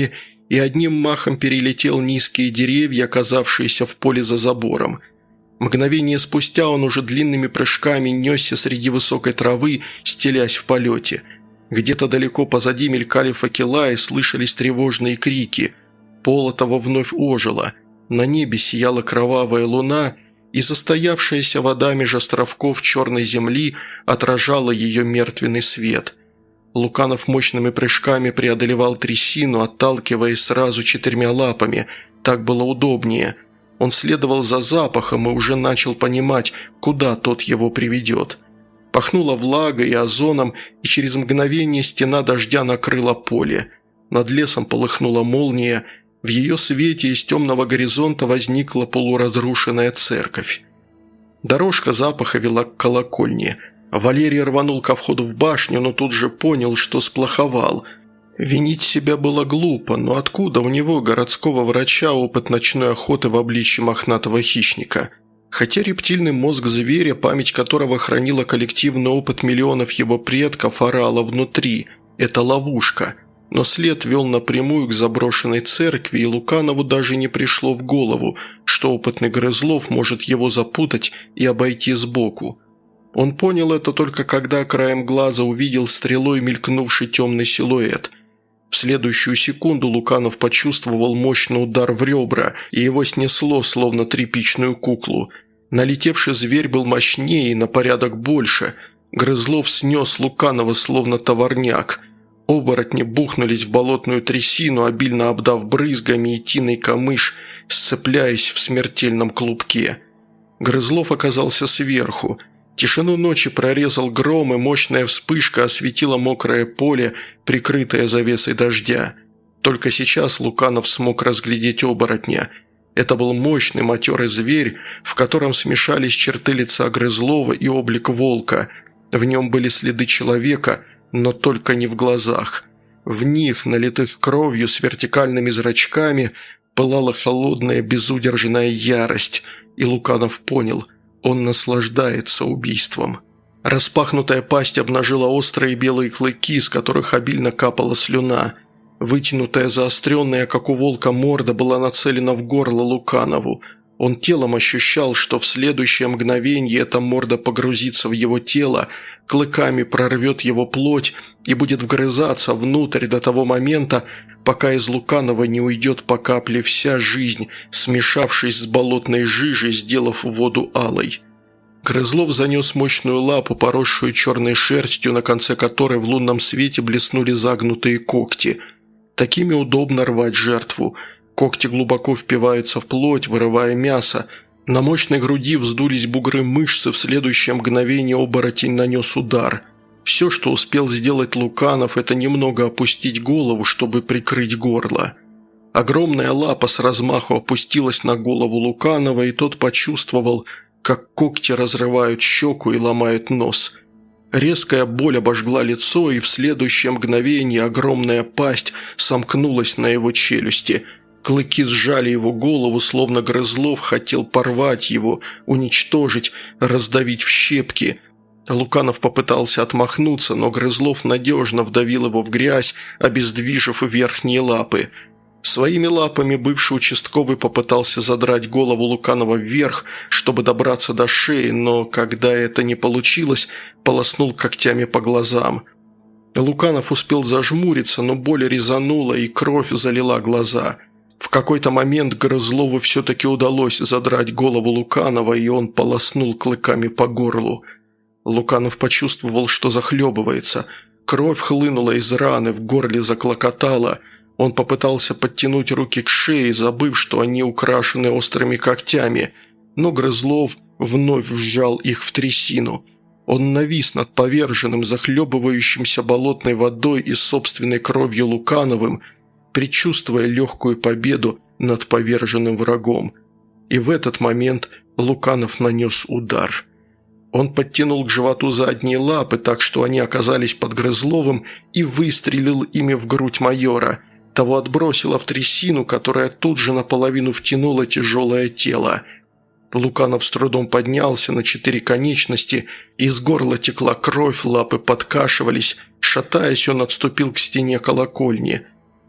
и одним махом перелетел низкие деревья, оказавшиеся в поле за забором. Мгновение спустя он уже длинными прыжками несся среди высокой травы, стелясь в полете. Где-то далеко позади мелькали факела и слышались тревожные крики. Полотово вновь ожило. На небе сияла кровавая луна, и застоявшаяся вода меж островков черной земли отражала ее мертвенный свет. Луканов мощными прыжками преодолевал трясину, отталкиваясь сразу 4 лапами. Так было удобнее. Он следовал за запахом и уже начал понимать, куда тот его приведет. Пахнуло влагой и озоном, и через мгновение стена дождя накрыла поле. Над лесом полыхнула молния. В ее свете из темного горизонта возникла полуразрушенная церковь. Дорожка запаха вела к колокольне. Валерий рванул ко входу в башню, но тут же понял, что сплоховал. Винить себя было глупо, но откуда у него, городского врача, опыт ночной охоты в обличье мохнатого хищника? Хотя рептильный мозг зверя, память которого хранила коллективный опыт миллионов его предков, орала внутри. Это ловушка. Но след вел напрямую к заброшенной церкви, и Луканову даже не пришло в голову, что опытный Грызлов может его запутать и обойти сбоку. Он понял это только когда краем глаза увидел стрелой мелькнувший темный силуэт. В следующую секунду Луканов почувствовал мощный удар в ребра, и его снесло, словно тряпичную куклу. Налетевший зверь был мощнее и на порядок больше. Грызлов снес Луканова, словно товарняк. Оборотни бухнулись в болотную трясину, обильно обдав брызгами, и тиной камыш, сцепляясь в смертельном клубке. Грызлов оказался сверху. Тишину ночи прорезал гром, и мощная вспышка осветила мокрое поле, прикрытое завесой дождя. Только сейчас Луканов смог разглядеть оборотня. Это был мощный матерый зверь, в котором смешались черты лица Грызлова и облик волка. В нем были следы человека, но только не в глазах. В них, налитых кровью с вертикальными зрачками, пылала холодная безудержная ярость, и Луканов понял – он наслаждается убийством. Распахнутая пасть обнажила острые белые клыки, с которых обильно капала слюна. Вытянутая, заостренная, как у волка, морда была нацелена в горло Луканову. Он телом ощущал, что в следующее мгновение эта морда погрузится в его тело, клыками прорвет его плоть и будет вгрызаться внутрь до того момента, пока из Луканова не уйдет по капле вся жизнь, смешавшись с болотной жижей, сделав воду алой. Грызлов занес мощную лапу, поросшую черной шерстью, на конце которой в лунном свете блеснули загнутые когти. Такими удобно рвать жертву. Когти глубоко впиваются в плоть, вырывая мясо. На мощной груди вздулись бугры мышцы, в следующее мгновение оборотень нанес удар. Все, что успел сделать Луканов, это немного опустить голову, чтобы прикрыть горло. Огромная лапа с размаху опустилась на голову Луканова, и тот почувствовал, как когти разрывают щеку и ломают нос. Резкая боль обожгла лицо, и в следующее мгновение огромная пасть сомкнулась на его челюсти. Клыки сжали его голову, словно Грызлов хотел порвать его, уничтожить, раздавить в щепки. Луканов попытался отмахнуться, но Грызлов надежно вдавил его в грязь, обездвижив верхние лапы. Своими лапами бывший участковый попытался задрать голову Луканова вверх, чтобы добраться до шеи, но когда это не получилось, полоснул когтями по глазам. Луканов успел зажмуриться, но боль резанула, и кровь залила глаза. В какой-то момент Грызлову все-таки удалось задрать голову Луканова, и он полоснул клыками по горлу. Луканов почувствовал, что захлебывается. Кровь хлынула из раны, в горле заклокотала. Он попытался подтянуть руки к шее, забыв, что они украшены острыми когтями, но Грызлов вновь вжал их в трясину. Он навис над поверженным, захлебывающимся болотной водой и собственной кровью Лукановым, предчувствуя легкую победу над поверженным врагом. И в этот момент Луканов нанес удар. Он подтянул к животу задние лапы, так что они оказались под Грызловым, и выстрелил ими в грудь майора. Того отбросило в трясину, которая тут же наполовину втянула тяжелое тело. Луканов с трудом поднялся на 4 конечности, из горла текла кровь, лапы подкашивались. Шатаясь, он отступил к стене колокольни.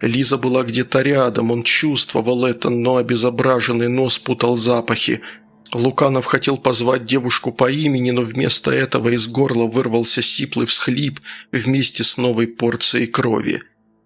Лиза была где-то рядом, он чувствовал это, но обезображенный нос путал запахи. Луканов хотел позвать девушку по имени, но вместо этого из горла вырвался сиплый всхлип вместе с новой порцией крови.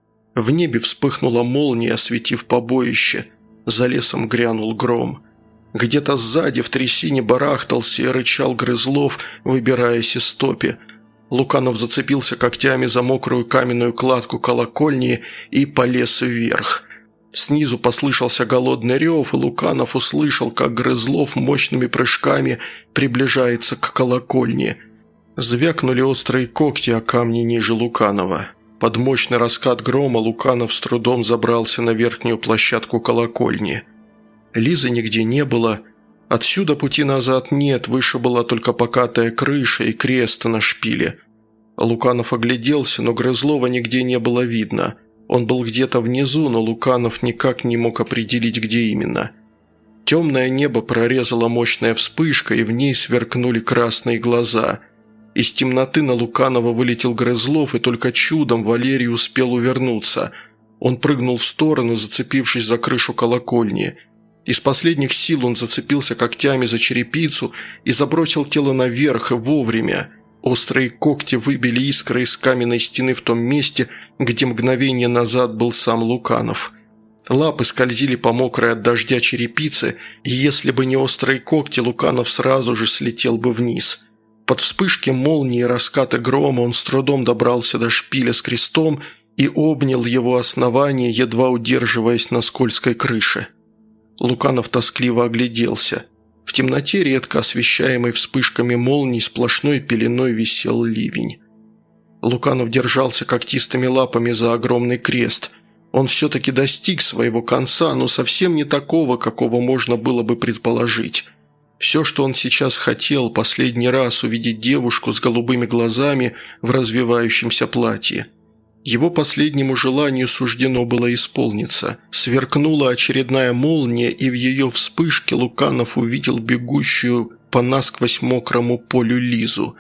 В небе вспыхнула молния, осветив побоище. За лесом грянул гром. Где-то сзади в трясине барахтался и рычал Грызлов, выбираясь из топи. Луканов зацепился когтями за мокрую каменную кладку колокольни и полез вверх. Снизу послышался голодный рев, и Луканов услышал, как Грызлов мощными прыжками приближается к колокольне. Звякнули острые когти о камни ниже Луканова. Под мощный раскат грома Луканов с трудом забрался на верхнюю площадку колокольни. Лизы нигде не было. Отсюда пути назад нет, выше была только покатая крыша и крест на шпиле. Луканов огляделся, но Грызлова нигде не было видно. Он был где-то внизу, но Луканов никак не мог определить, где именно. Темное небо прорезала мощная вспышка, и в ней сверкнули красные глаза. Из темноты на Луканова вылетел Грызлов, и только чудом Валерий успел увернуться. Он прыгнул в сторону, зацепившись за крышу колокольни. Из последних сил он зацепился когтями за черепицу и забросил тело наверх, и вовремя. Острые когти выбили искры из каменной стены в том месте, где мгновение назад был сам Луканов. Лапы скользили по мокрой от дождя черепице, и если бы не острые когти, Луканов сразу же слетел бы вниз. Под вспышки молнии и раскаты грома он с трудом добрался до шпиля с крестом и обнял его основание, едва удерживаясь на скользкой крыше. Луканов тоскливо огляделся. В темноте, редко освещаемой вспышками молний, сплошной пеленой висел ливень. Луканов держался когтистыми лапами за огромный крест. Он все-таки достиг своего конца, но совсем не такого, какого можно было бы предположить. Все, что он сейчас хотел, последний раз увидеть девушку с голубыми глазами в развивающемся платье. Его последнему желанию суждено было исполниться. Сверкнула очередная молния, и в ее вспышке Луканов увидел бегущую по насквозь мокрому полю Лизу.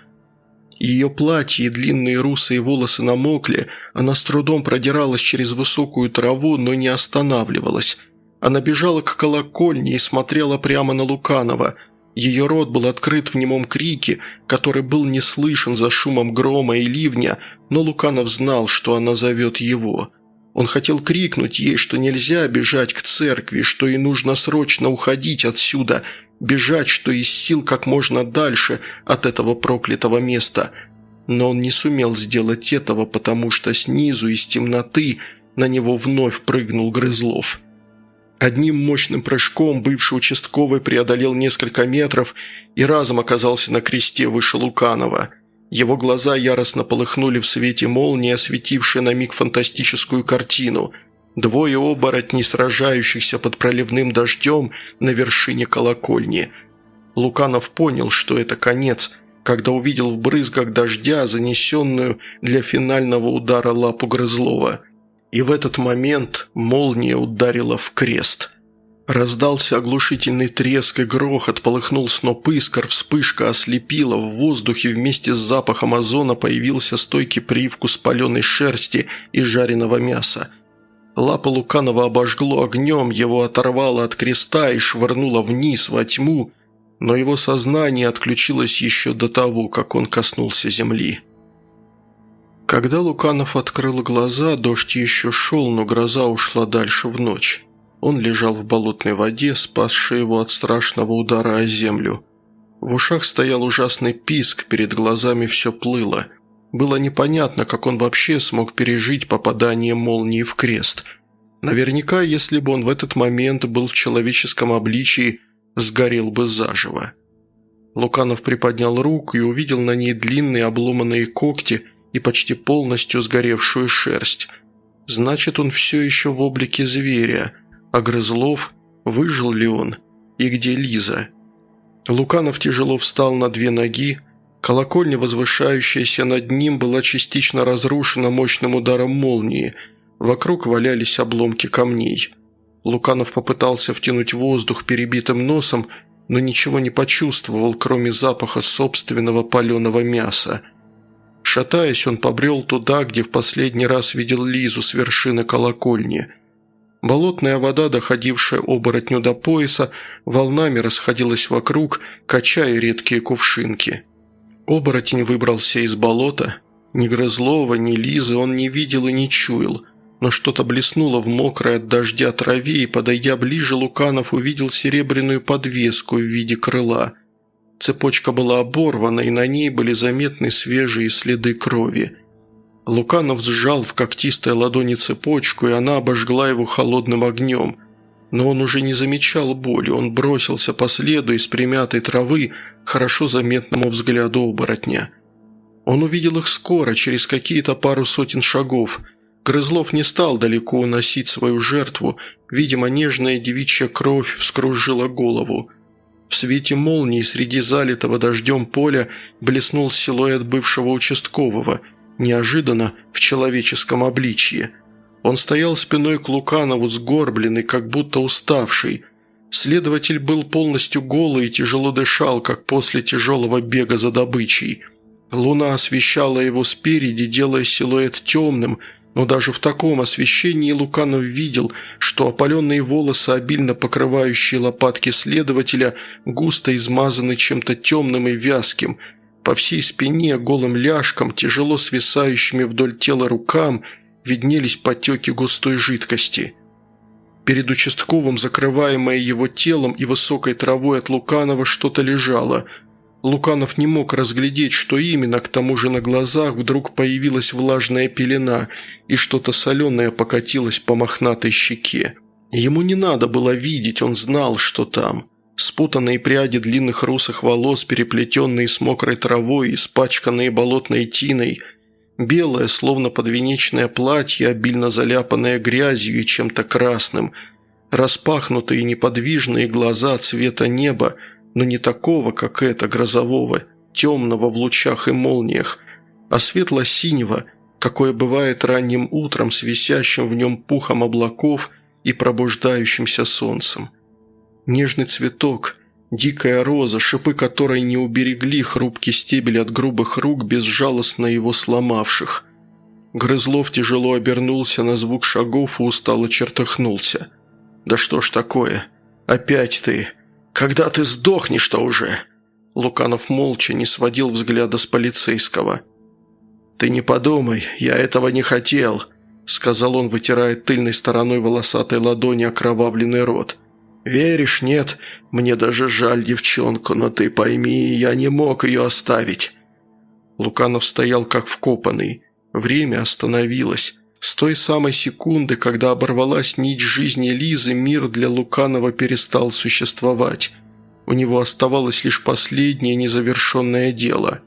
Ее платье и длинные русые волосы намокли, она с трудом продиралась через высокую траву, но не останавливалась. Она бежала к колокольне и смотрела прямо на Луканова. Ее рот был открыт в немом крике, который был не слышен за шумом грома и ливня, но Луканов знал, что она зовет его. Он хотел крикнуть ей, что нельзя бежать к церкви, что ей нужно срочно уходить отсюда, бежать, что из сил как можно дальше от этого проклятого места. Но он не сумел сделать этого, потому что снизу, из темноты, на него вновь прыгнул Грызлов. Одним мощным прыжком бывший участковый преодолел несколько метров и разом оказался на кресте выше Луканова. Его глаза яростно полыхнули в свете молнии, осветившей на миг фантастическую картину. Двое оборотней, сражающихся под проливным дождем на вершине колокольни. Луканов понял, что это конец, когда увидел в брызгах дождя занесенную для финального удара лапу Грызлова. И в этот момент молния ударила в крест. Раздался оглушительный треск и грохот, полыхнул сноп искр, вспышка ослепила, в воздухе вместе с запахом озона появился стойкий привкус паленой шерсти и жареного мяса. Лапа Луканова обожгло огнем, его оторвало от креста и швырнуло вниз во тьму, но его сознание отключилось еще до того, как он коснулся земли. Когда Луканов открыл глаза, дождь еще шел, но гроза ушла дальше в ночь. Он лежал в болотной воде, спасшей его от страшного удара о землю. В ушах стоял ужасный писк, перед глазами все плыло. Было непонятно, как он вообще смог пережить попадание молнии в крест. Наверняка, если бы он в этот момент был в человеческом обличии, сгорел бы заживо. Луканов приподнял руку и увидел на ней длинные обломанные когти и почти полностью сгоревшую шерсть. Значит, он все еще в облике зверя. А Грызлов, выжил ли он? И где Лиза? Луканов тяжело встал на две ноги. Колокольня, возвышающаяся над ним, была частично разрушена мощным ударом молнии. Вокруг валялись обломки камней. Луканов попытался втянуть воздух перебитым носом, но ничего не почувствовал, кроме запаха собственного паленого мяса. Шатаясь, он побрел туда, где в последний раз видел Лизу с вершины колокольни. Болотная вода, доходившая оборотню до пояса, волнами расходилась вокруг, качая редкие кувшинки. Оборотень выбрался из болота. Ни Грызлова, ни Лизы он не видел и не чуял, но что-то блеснуло в мокрой от дождя траве, и, подойдя ближе, Луканов увидел серебряную подвеску в виде крыла. Цепочка была оборвана, и на ней были заметны свежие следы крови. Луканов сжал в когтистой ладони цепочку, и она обожгла его холодным огнем. Но он уже не замечал боли, он бросился по следу из примятой травы, хорошо заметному взгляду оборотня. Он увидел их скоро, через какие-то пару сотен шагов. Грызлов не стал далеко уносить свою жертву, видимо, нежная девичья кровь вскружила голову. В свете молнии среди залитого дождем поля блеснул силуэт бывшего участкового, неожиданно в человеческом обличье. Он стоял спиной к Луканову, сгорбленный, как будто уставший. Следователь был полностью голый и тяжело дышал, как после тяжелого бега за добычей. Луна освещала его спереди, делая силуэт темным, но даже в таком освещении Луканов видел, что опаленные волосы, обильно покрывающие лопатки следователя, густо измазаны чем-то темным и вязким. По всей спине, голым ляжкам, тяжело свисающими вдоль тела рукам, виднелись потеки густой жидкости. Перед участковым, закрываемое его телом и высокой травой от Луканова, что-то лежало. Луканов не мог разглядеть, что именно, к тому же на глазах вдруг появилась влажная пелена, и что-то соленое покатилось по мохнатой щеке. Ему не надо было видеть, он знал, что там. Спутанные пряди длинных русых волос, переплетенные с мокрой травой, испачканные болотной тиной, белое, словно подвенечное платье, обильно заляпанное грязью и чем-то красным, распахнутые неподвижные глаза цвета неба, но не такого, как это, грозового, темного в лучах и молниях, а светло-синего, какое бывает ранним утром с висящим в нем пухом облаков и пробуждающимся солнцем. Нежный цветок, дикая роза, шипы которой не уберегли хрупкий стебель от грубых рук, безжалостно его сломавших. Грызлов тяжело обернулся на звук шагов и устало чертыхнулся. «Да что ж такое? Опять ты? Когда ты сдохнешь-то уже?» Луканов молча не сводил взгляда с полицейского. «Ты не подумай, я этого не хотел», – сказал он, вытирая тыльной стороной волосатой ладони окровавленный рот. «Веришь, нет? Мне даже жаль девчонку, но ты пойми, я не мог ее оставить». Луканов стоял как вкопанный. Время остановилось. С той самой секунды, когда оборвалась нить жизни Лизы, мир для Луканова перестал существовать. У него оставалось лишь последнее незавершенное дело.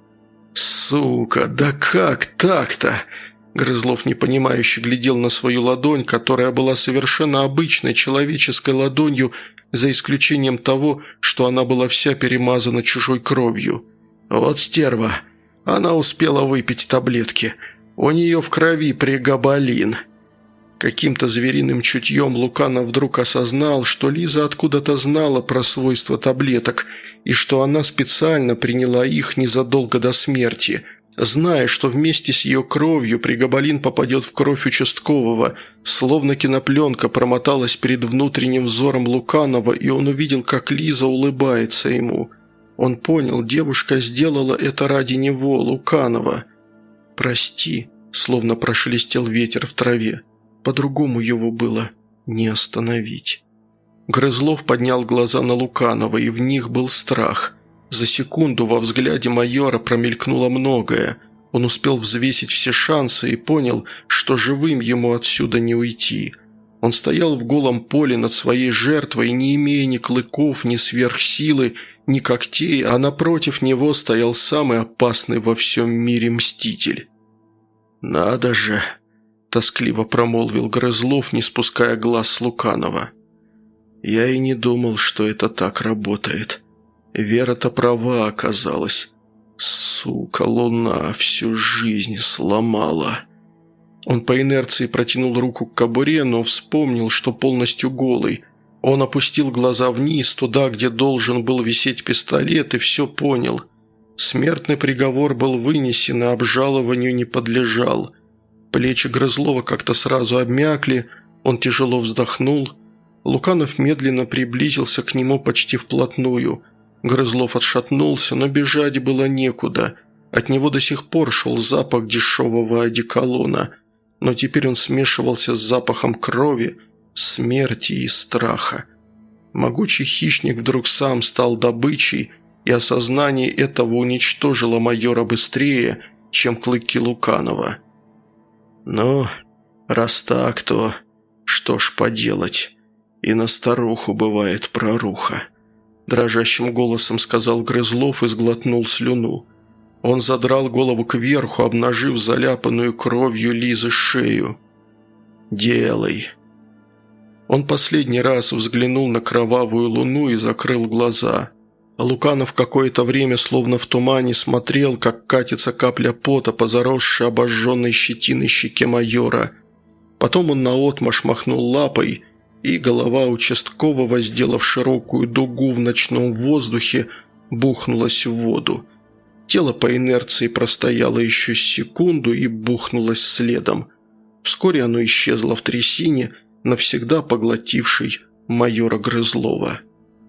«Сука, да как так-то?» Грызлов непонимающе глядел на свою ладонь, которая была совершенно обычной человеческой ладонью, за исключением того, что она была вся перемазана чужой кровью. «Вот стерва! Она успела выпить таблетки. У нее в крови прегабалин». Каким-то звериным чутьем Луканов вдруг осознал, что Лиза откуда-то знала про свойства таблеток и что она специально приняла их незадолго до смерти – зная, что вместе с ее кровью прегабалин попадет в кровь участкового, словно кинопленка промоталась перед внутренним взором Луканова, и он увидел, как Лиза улыбается ему. Он понял, девушка сделала это ради него, Луканова. «Прости», – словно прошелестел ветер в траве, – по-другому его было не остановить. Грызлов поднял глаза на Луканова, и в них был страх – за секунду во взгляде майора промелькнуло многое. Он успел взвесить все шансы и понял, что живым ему отсюда не уйти. Он стоял в голом поле над своей жертвой, не имея ни клыков, ни сверхсилы, ни когтей, а напротив него стоял самый опасный во всем мире мститель. «Надо же!» – тоскливо промолвил Грызлов, не спуская глаз с Луканова. «Я и не думал, что это так работает». Вера-то права оказалась. Сука, луна всю жизнь сломала. Он по инерции протянул руку к кобуре, но вспомнил, что полностью голый. Он опустил глаза вниз, туда, где должен был висеть пистолет, и все понял. Смертный приговор был вынесен, а обжалованию не подлежал. Плечи Грызлова как-то сразу обмякли, он тяжело вздохнул. Луканов медленно приблизился к нему почти вплотную. Грызлов отшатнулся, но бежать было некуда. От него до сих пор шел запах дешевого одеколона, но теперь он смешивался с запахом крови, смерти и страха. Могучий хищник вдруг сам стал добычей, и осознание этого уничтожило майора быстрее, чем клыки Луканова. «Ну, раз так, то что ж поделать? И на старуху бывает проруха», – дрожащим голосом сказал Грызлов и сглотнул слюну. Он задрал голову кверху, обнажив заляпанную кровью Лизы шею. «Делай». Он последний раз взглянул на кровавую луну и закрыл глаза. Луканов какое-то время словно в тумане смотрел, как катится капля пота по заросшей обожженной щетиной щеке майора. Потом он наотмашь махнул лапой, и голова участкового, сделав широкую дугу в ночном воздухе, бухнулась в воду. Тело по инерции простояло еще секунду и бухнулось следом. Вскоре оно исчезло в трясине, навсегда поглотившей майора Грызлова.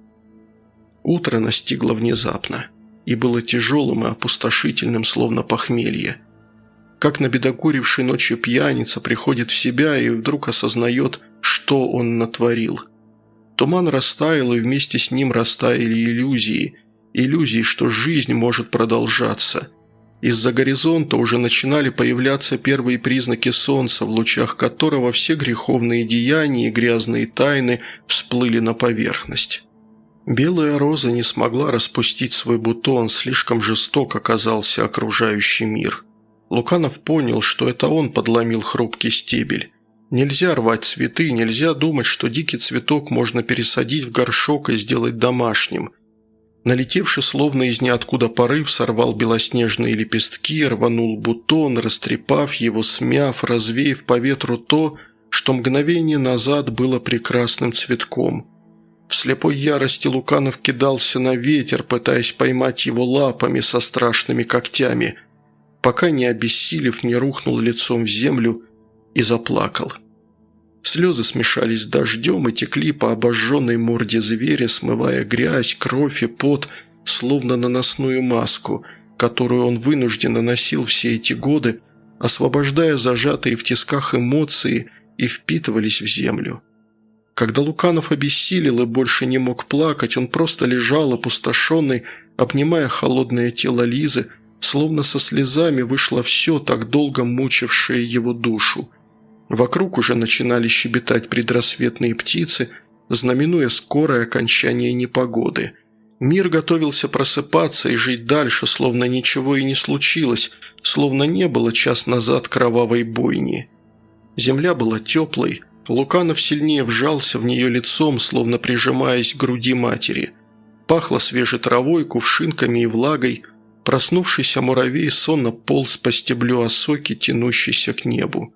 Утро настигло внезапно и было тяжелым и опустошительным, словно похмелье. Как набедокуривший ночью пьяница приходит в себя и вдруг осознает, что он натворил. Туман растаял, и вместе с ним растаяли иллюзии, что жизнь может продолжаться. Из-за горизонта уже начинали появляться первые признаки солнца, в лучах которого все греховные деяния и грязные тайны всплыли на поверхность. Белая роза не смогла распустить свой бутон, слишком жесток оказался окружающий мир. Луканов понял, что это он подломил хрупкий стебель. Нельзя рвать цветы, нельзя думать, что дикий цветок можно пересадить в горшок и сделать домашним. Налетевший словно из ниоткуда порыв сорвал белоснежные лепестки, рванул бутон, растрепав его, смяв, развеяв по ветру то, что мгновение назад было прекрасным цветком. В слепой ярости Луканов кидался на ветер, пытаясь поймать его лапами со страшными когтями, пока не обессилев, не рухнул лицом в землю и заплакал. Слезы смешались с дождем и текли по обожженной морде зверя, смывая грязь, кровь и пот, словно наносную маску, которую он вынужденно носил все эти годы, освобождая зажатые в тисках эмоции, и впитывались в землю. Когда Луканов обессилел и больше не мог плакать, он просто лежал опустошенный, обнимая холодное тело Лизы, словно со слезами вышло все, так долго мучившее его душу. Вокруг уже начинали щебетать предрассветные птицы, знаменуя скорое окончание непогоды. Мир готовился просыпаться и жить дальше, словно ничего и не случилось, словно не было час назад кровавой бойни. Земля была теплой, Луканов сильнее вжался в нее лицом, словно прижимаясь к груди матери. Пахло свежей травой, кувшинками и влагой. Проснувшийся муравей сонно полз по стеблю осоки, тянущейся к небу.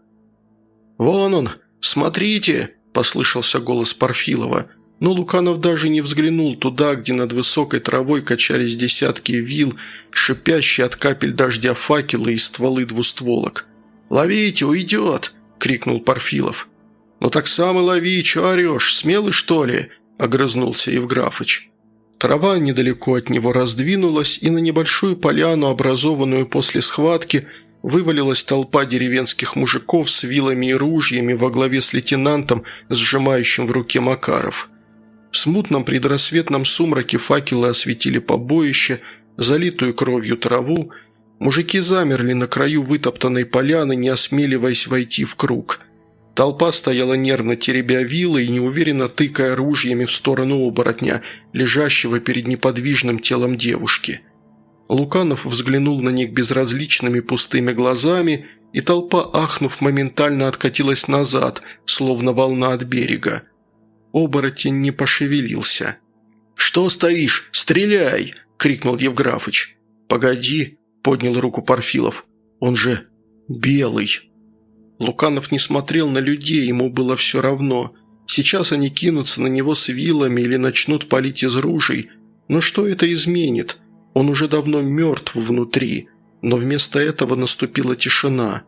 «Вон он! Смотрите!» – послышался голос Парфилова. Но Луканов даже не взглянул туда, где над высокой травой качались десятки вил, шипящие от капель дождя факелы и стволы двустволок. «Ловите, уйдет!» – крикнул Парфилов. «Ну так сам и лови, чё орёшь, смелый что ли?» – огрызнулся Евграфыч. Трава недалеко от него раздвинулась, и на небольшую поляну, образованную после схватки, вывалилась толпа деревенских мужиков с вилами и ружьями во главе с лейтенантом, сжимающим в руке Макаров. В смутном предрассветном сумраке факелы осветили побоище, залитую кровью траву. Мужики замерли на краю вытоптанной поляны, не осмеливаясь войти в круг. Толпа стояла нервно теребя вилы и неуверенно тыкая ружьями в сторону оборотня, лежащего перед неподвижным телом девушки. Луканов взглянул на них безразличными пустыми глазами, и толпа, ахнув, моментально откатилась назад, словно волна от берега. Оборотень не пошевелился. «Что стоишь? Стреляй!» – крикнул Евграфыч. «Погоди!» – поднял руку Парфилов. «Он же белый!» Луканов не смотрел на людей, ему было все равно. Сейчас они кинутся на него с вилами или начнут палить из ружей. Но что это изменит? Он уже давно мертв внутри, но вместо этого наступила тишина.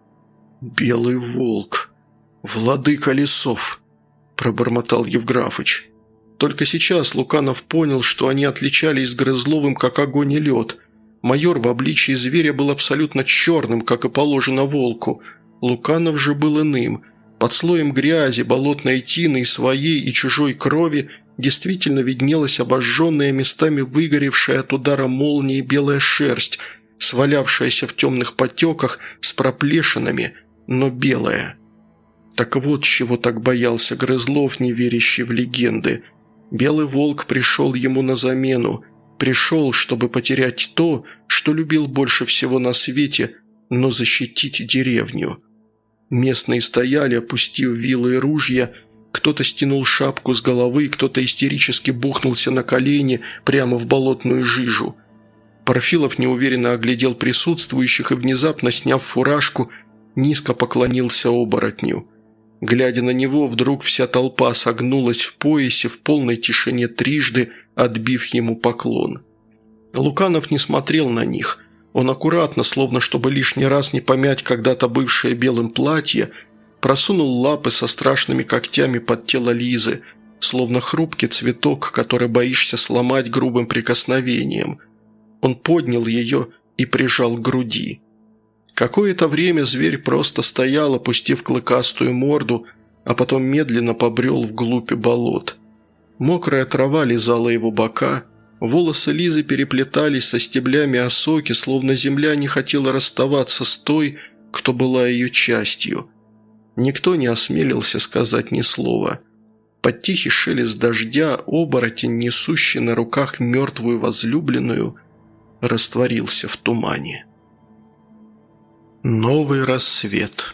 «Белый волк, владыка лесов», – пробормотал Евграфыч. Только сейчас Луканов понял, что они отличались с Грызловым, как огонь и лед. Майор в обличии зверя был абсолютно черным, как и положено волку. Луканов же был иным. Под слоем грязи, болотной тины и своей, и чужой крови действительно виднелась обожженная, местами выгоревшая от удара молнии белая шерсть, свалявшаяся в темных потеках с проплешинами, но белая. Так вот, чего так боялся Грызлов, не верящий в легенды. Белый волк пришел ему на замену, пришел, чтобы потерять то, что любил больше всего на свете, но защитить деревню. Местные стояли, опустив вилы и ружья, кто-то стянул шапку с головы, кто-то истерически бухнулся на колени прямо в болотную жижу. Парфилов неуверенно оглядел присутствующих и, внезапно сняв фуражку, низко поклонился оборотню. Глядя на него, вдруг вся толпа согнулась в поясе в полной тишине трижды, отбив ему поклон. Луканов не смотрел на них. Он аккуратно, словно чтобы лишний раз не помять когда-то бывшее белым платье, просунул лапы со страшными когтями под тело Лизы, словно хрупкий цветок, который боишься сломать грубым прикосновением. Он поднял ее и прижал к груди. Какое-то время зверь просто стоял, опустив клыкастую морду, а потом медленно побрел вглубь болот. Мокрая трава лизала его бока, волосы Лизы переплетались со стеблями осоки, словно земля не хотела расставаться с той, кто была ее частью. Никто не осмелился сказать ни слова. Под тихий шелест дождя оборотень, несущий на руках мертвую возлюбленную, растворился в тумане. Новый рассвет.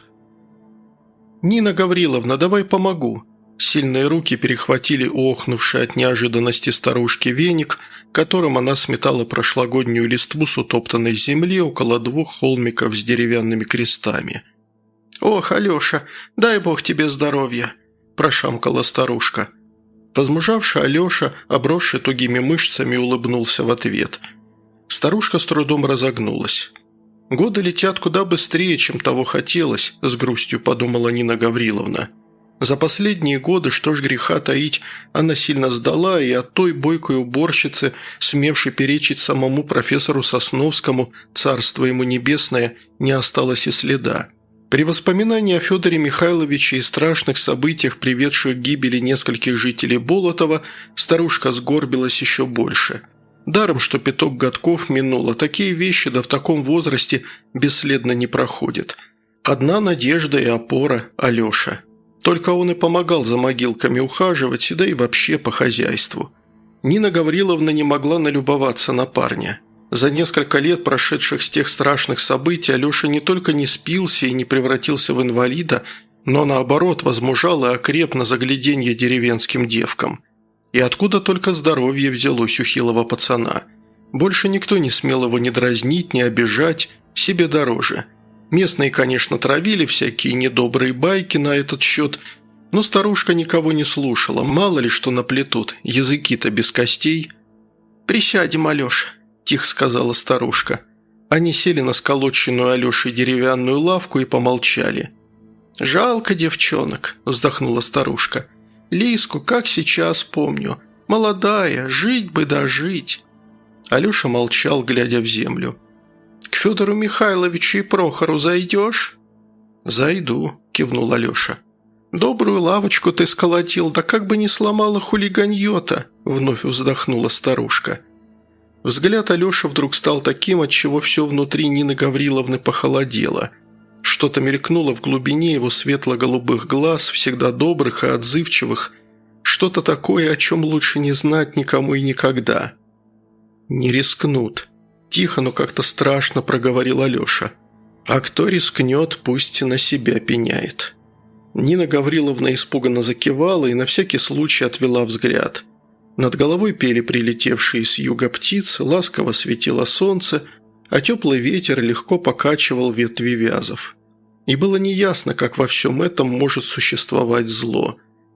«Нина Гавриловна, давай помогу». Сильные руки перехватили охнувший от неожиданности старушки веник, которым она сметала прошлогоднюю листву с утоптанной земли около 2 холмиков с деревянными крестами. «Ох, Алеша, дай бог тебе здоровья», – прошамкала старушка. Возмужавший Алеша, обросший тугими мышцами, улыбнулся в ответ. Старушка с трудом разогнулась. «Годы летят куда быстрее, чем того хотелось», – с грустью подумала Нина Гавриловна. За последние годы, что ж греха таить, она сильно сдала, и от той бойкой уборщицы, смевшей перечить самому профессору Сосновскому, царство ему небесное, не осталось и следа. При воспоминании о Федоре Михайловиче и страшных событиях, приведших к гибели нескольких жителей Болотова, старушка сгорбилась еще больше. Даром, что 5 годков минуло, такие вещи, да в таком возрасте, бесследно не проходят. Одна надежда и опора – Алеша. Только он и помогал за могилками ухаживать, да и вообще по хозяйству. Нина Гавриловна не могла налюбоваться на парня. За несколько лет, прошедших с тех страшных событий, Алеша не только не спился и не превратился в инвалида, но наоборот возмужал и окреп на загляденье деревенским девкам. И откуда только здоровье взялось у хилого пацана. Больше никто не смел его ни дразнить, ни обижать, себе дороже. Местные, конечно, травили всякие недобрые байки на этот счет, но старушка никого не слушала, мало ли что наплетут, языки-то без костей. «Присядем, Алеша», – тихо сказала старушка. Они сели на сколоченную Алешей деревянную лавку и помолчали. «Жалко девчонок», – вздохнула старушка. «Лиску, как сейчас помню. Молодая, жить бы да жить». Алеша молчал, глядя в землю. «К Федору Михайловичу и Прохору зайдешь?» «Зайду», – кивнул Алеша. «Добрую лавочку ты сколотил, да как бы не сломала хулиганье-то», – вновь вздохнула старушка. Взгляд Алеши вдруг стал таким, отчего все внутри Нины Гавриловны похолодело. Что-то мелькнуло в глубине его светло-голубых глаз, всегда добрых и отзывчивых. Что-то такое, о чем лучше не знать никому и никогда. «Не рискнут», – тихо, но как-то страшно проговорил Алеша. «А кто рискнет, пусть на себя пеняет». Нина Гавриловна испуганно закивала и на всякий случай отвела взгляд. Над головой пели прилетевшие с юга птицы, ласково светило солнце, а теплый ветер легко покачивал ветви вязов. И было неясно, как во всем этом может существовать зло.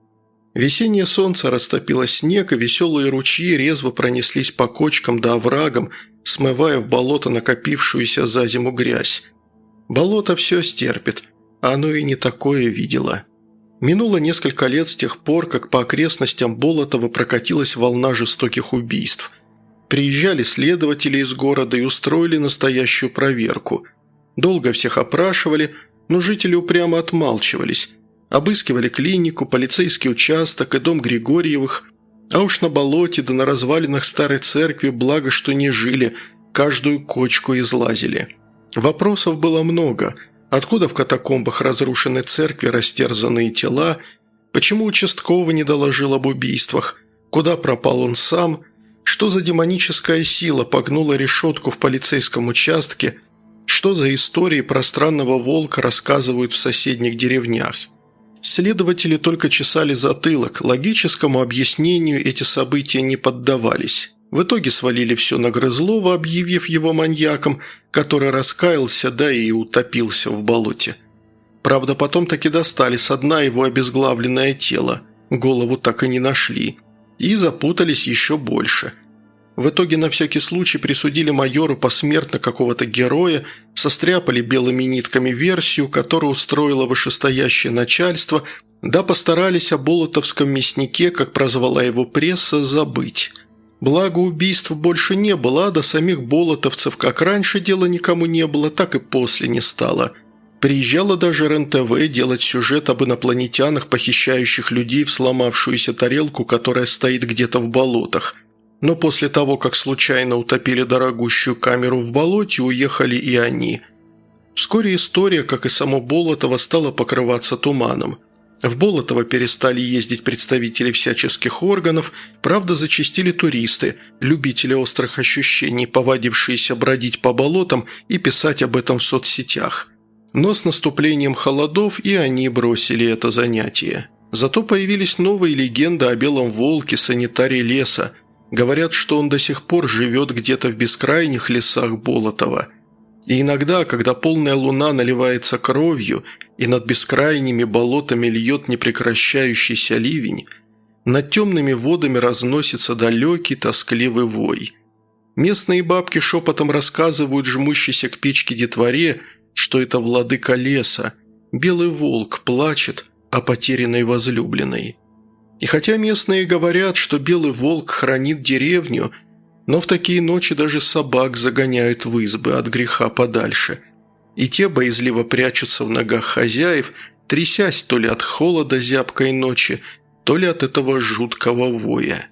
Весеннее солнце растопило снег, и веселые ручьи резво пронеслись по кочкам да оврагам, смывая в болото накопившуюся за зиму грязь. Болото все стерпит, а оно и не такое видело. Минуло несколько лет с тех пор, как по окрестностям Болотова прокатилась волна жестоких убийств. Приезжали следователи из города и устроили настоящую проверку. Долго всех опрашивали, но жители упрямо отмалчивались. Обыскивали клинику, полицейский участок и дом Григорьевых, а уж на болоте да на развалинах старой церкви, благо что не жили, каждую кочку излазили. Вопросов было много. Откуда в катакомбах разрушенной церкви растерзанные тела? Почему участковый не доложил об убийствах? Куда пропал он сам? Что за демоническая сила погнула решетку в полицейском участке? Что за истории про странного волка рассказывают в соседних деревнях? Следователи только чесали затылок, логическому объяснению эти события не поддавались. В итоге свалили все на Грызлова, объявив его маньяком, который раскаялся, да и утопился в болоте. Правда, потом таки достали со дна его обезглавленное тело, голову так и не нашли, и запутались еще больше. В итоге на всякий случай присудили майору посмертно какого-то героя, состряпали белыми нитками версию, которую устроило вышестоящее начальство, да постарались о болотовском мяснике, как прозвала его пресса, забыть. Благо убийств больше не было, а до самих болотовцев как раньше дела никому не было, так и после не стало. Приезжала даже РЕН-ТВ делать сюжет об инопланетянах, похищающих людей в сломавшуюся тарелку, которая стоит где-то в болотах. Но после того, как случайно утопили дорогущую камеру в болоте, уехали и они. Вскоре история, как и само Болотово, стала покрываться туманом. В Болотово перестали ездить представители всяческих органов, правда зачастили туристы, любители острых ощущений, повадившиеся бродить по болотам и писать об этом в соцсетях. Но с наступлением холодов и они бросили это занятие. Зато появились новые легенды о белом волке, санитаре леса. Говорят, что он до сих пор живет где-то в бескрайних лесах Болотова. И иногда, когда полная луна наливается кровью и над бескрайними болотами льет непрекращающийся ливень, над темными водами разносится далекий тоскливый вой. Местные бабки шепотом рассказывают жмущейся к печке детворе, что это владыка леса, белый волк плачет о потерянной возлюбленной. И хотя местные говорят, что белый волк хранит деревню, но в такие ночи даже собак загоняют в избы от греха подальше. И те боязливо прячутся в ногах хозяев, трясясь то ли от холода зябкой ночи, то ли от этого жуткого воя.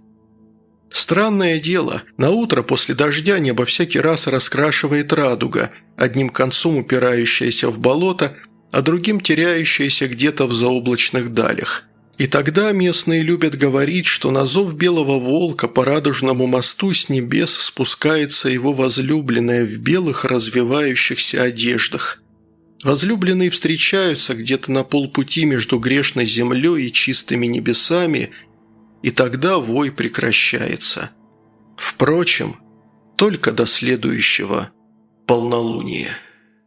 Странное дело, наутро после дождя небо всякий раз раскрашивает радуга, одним концом упирающаяся в болото, а другим теряющаяся где-то в заоблачных далях. И тогда местные любят говорить, что на зов белого волка по радужному мосту с небес спускается его возлюбленная в белых развивающихся одеждах. Возлюбленные встречаются где-то на полпути между грешной землей и чистыми небесами, и тогда вой прекращается. Впрочем, только до следующего полнолуния.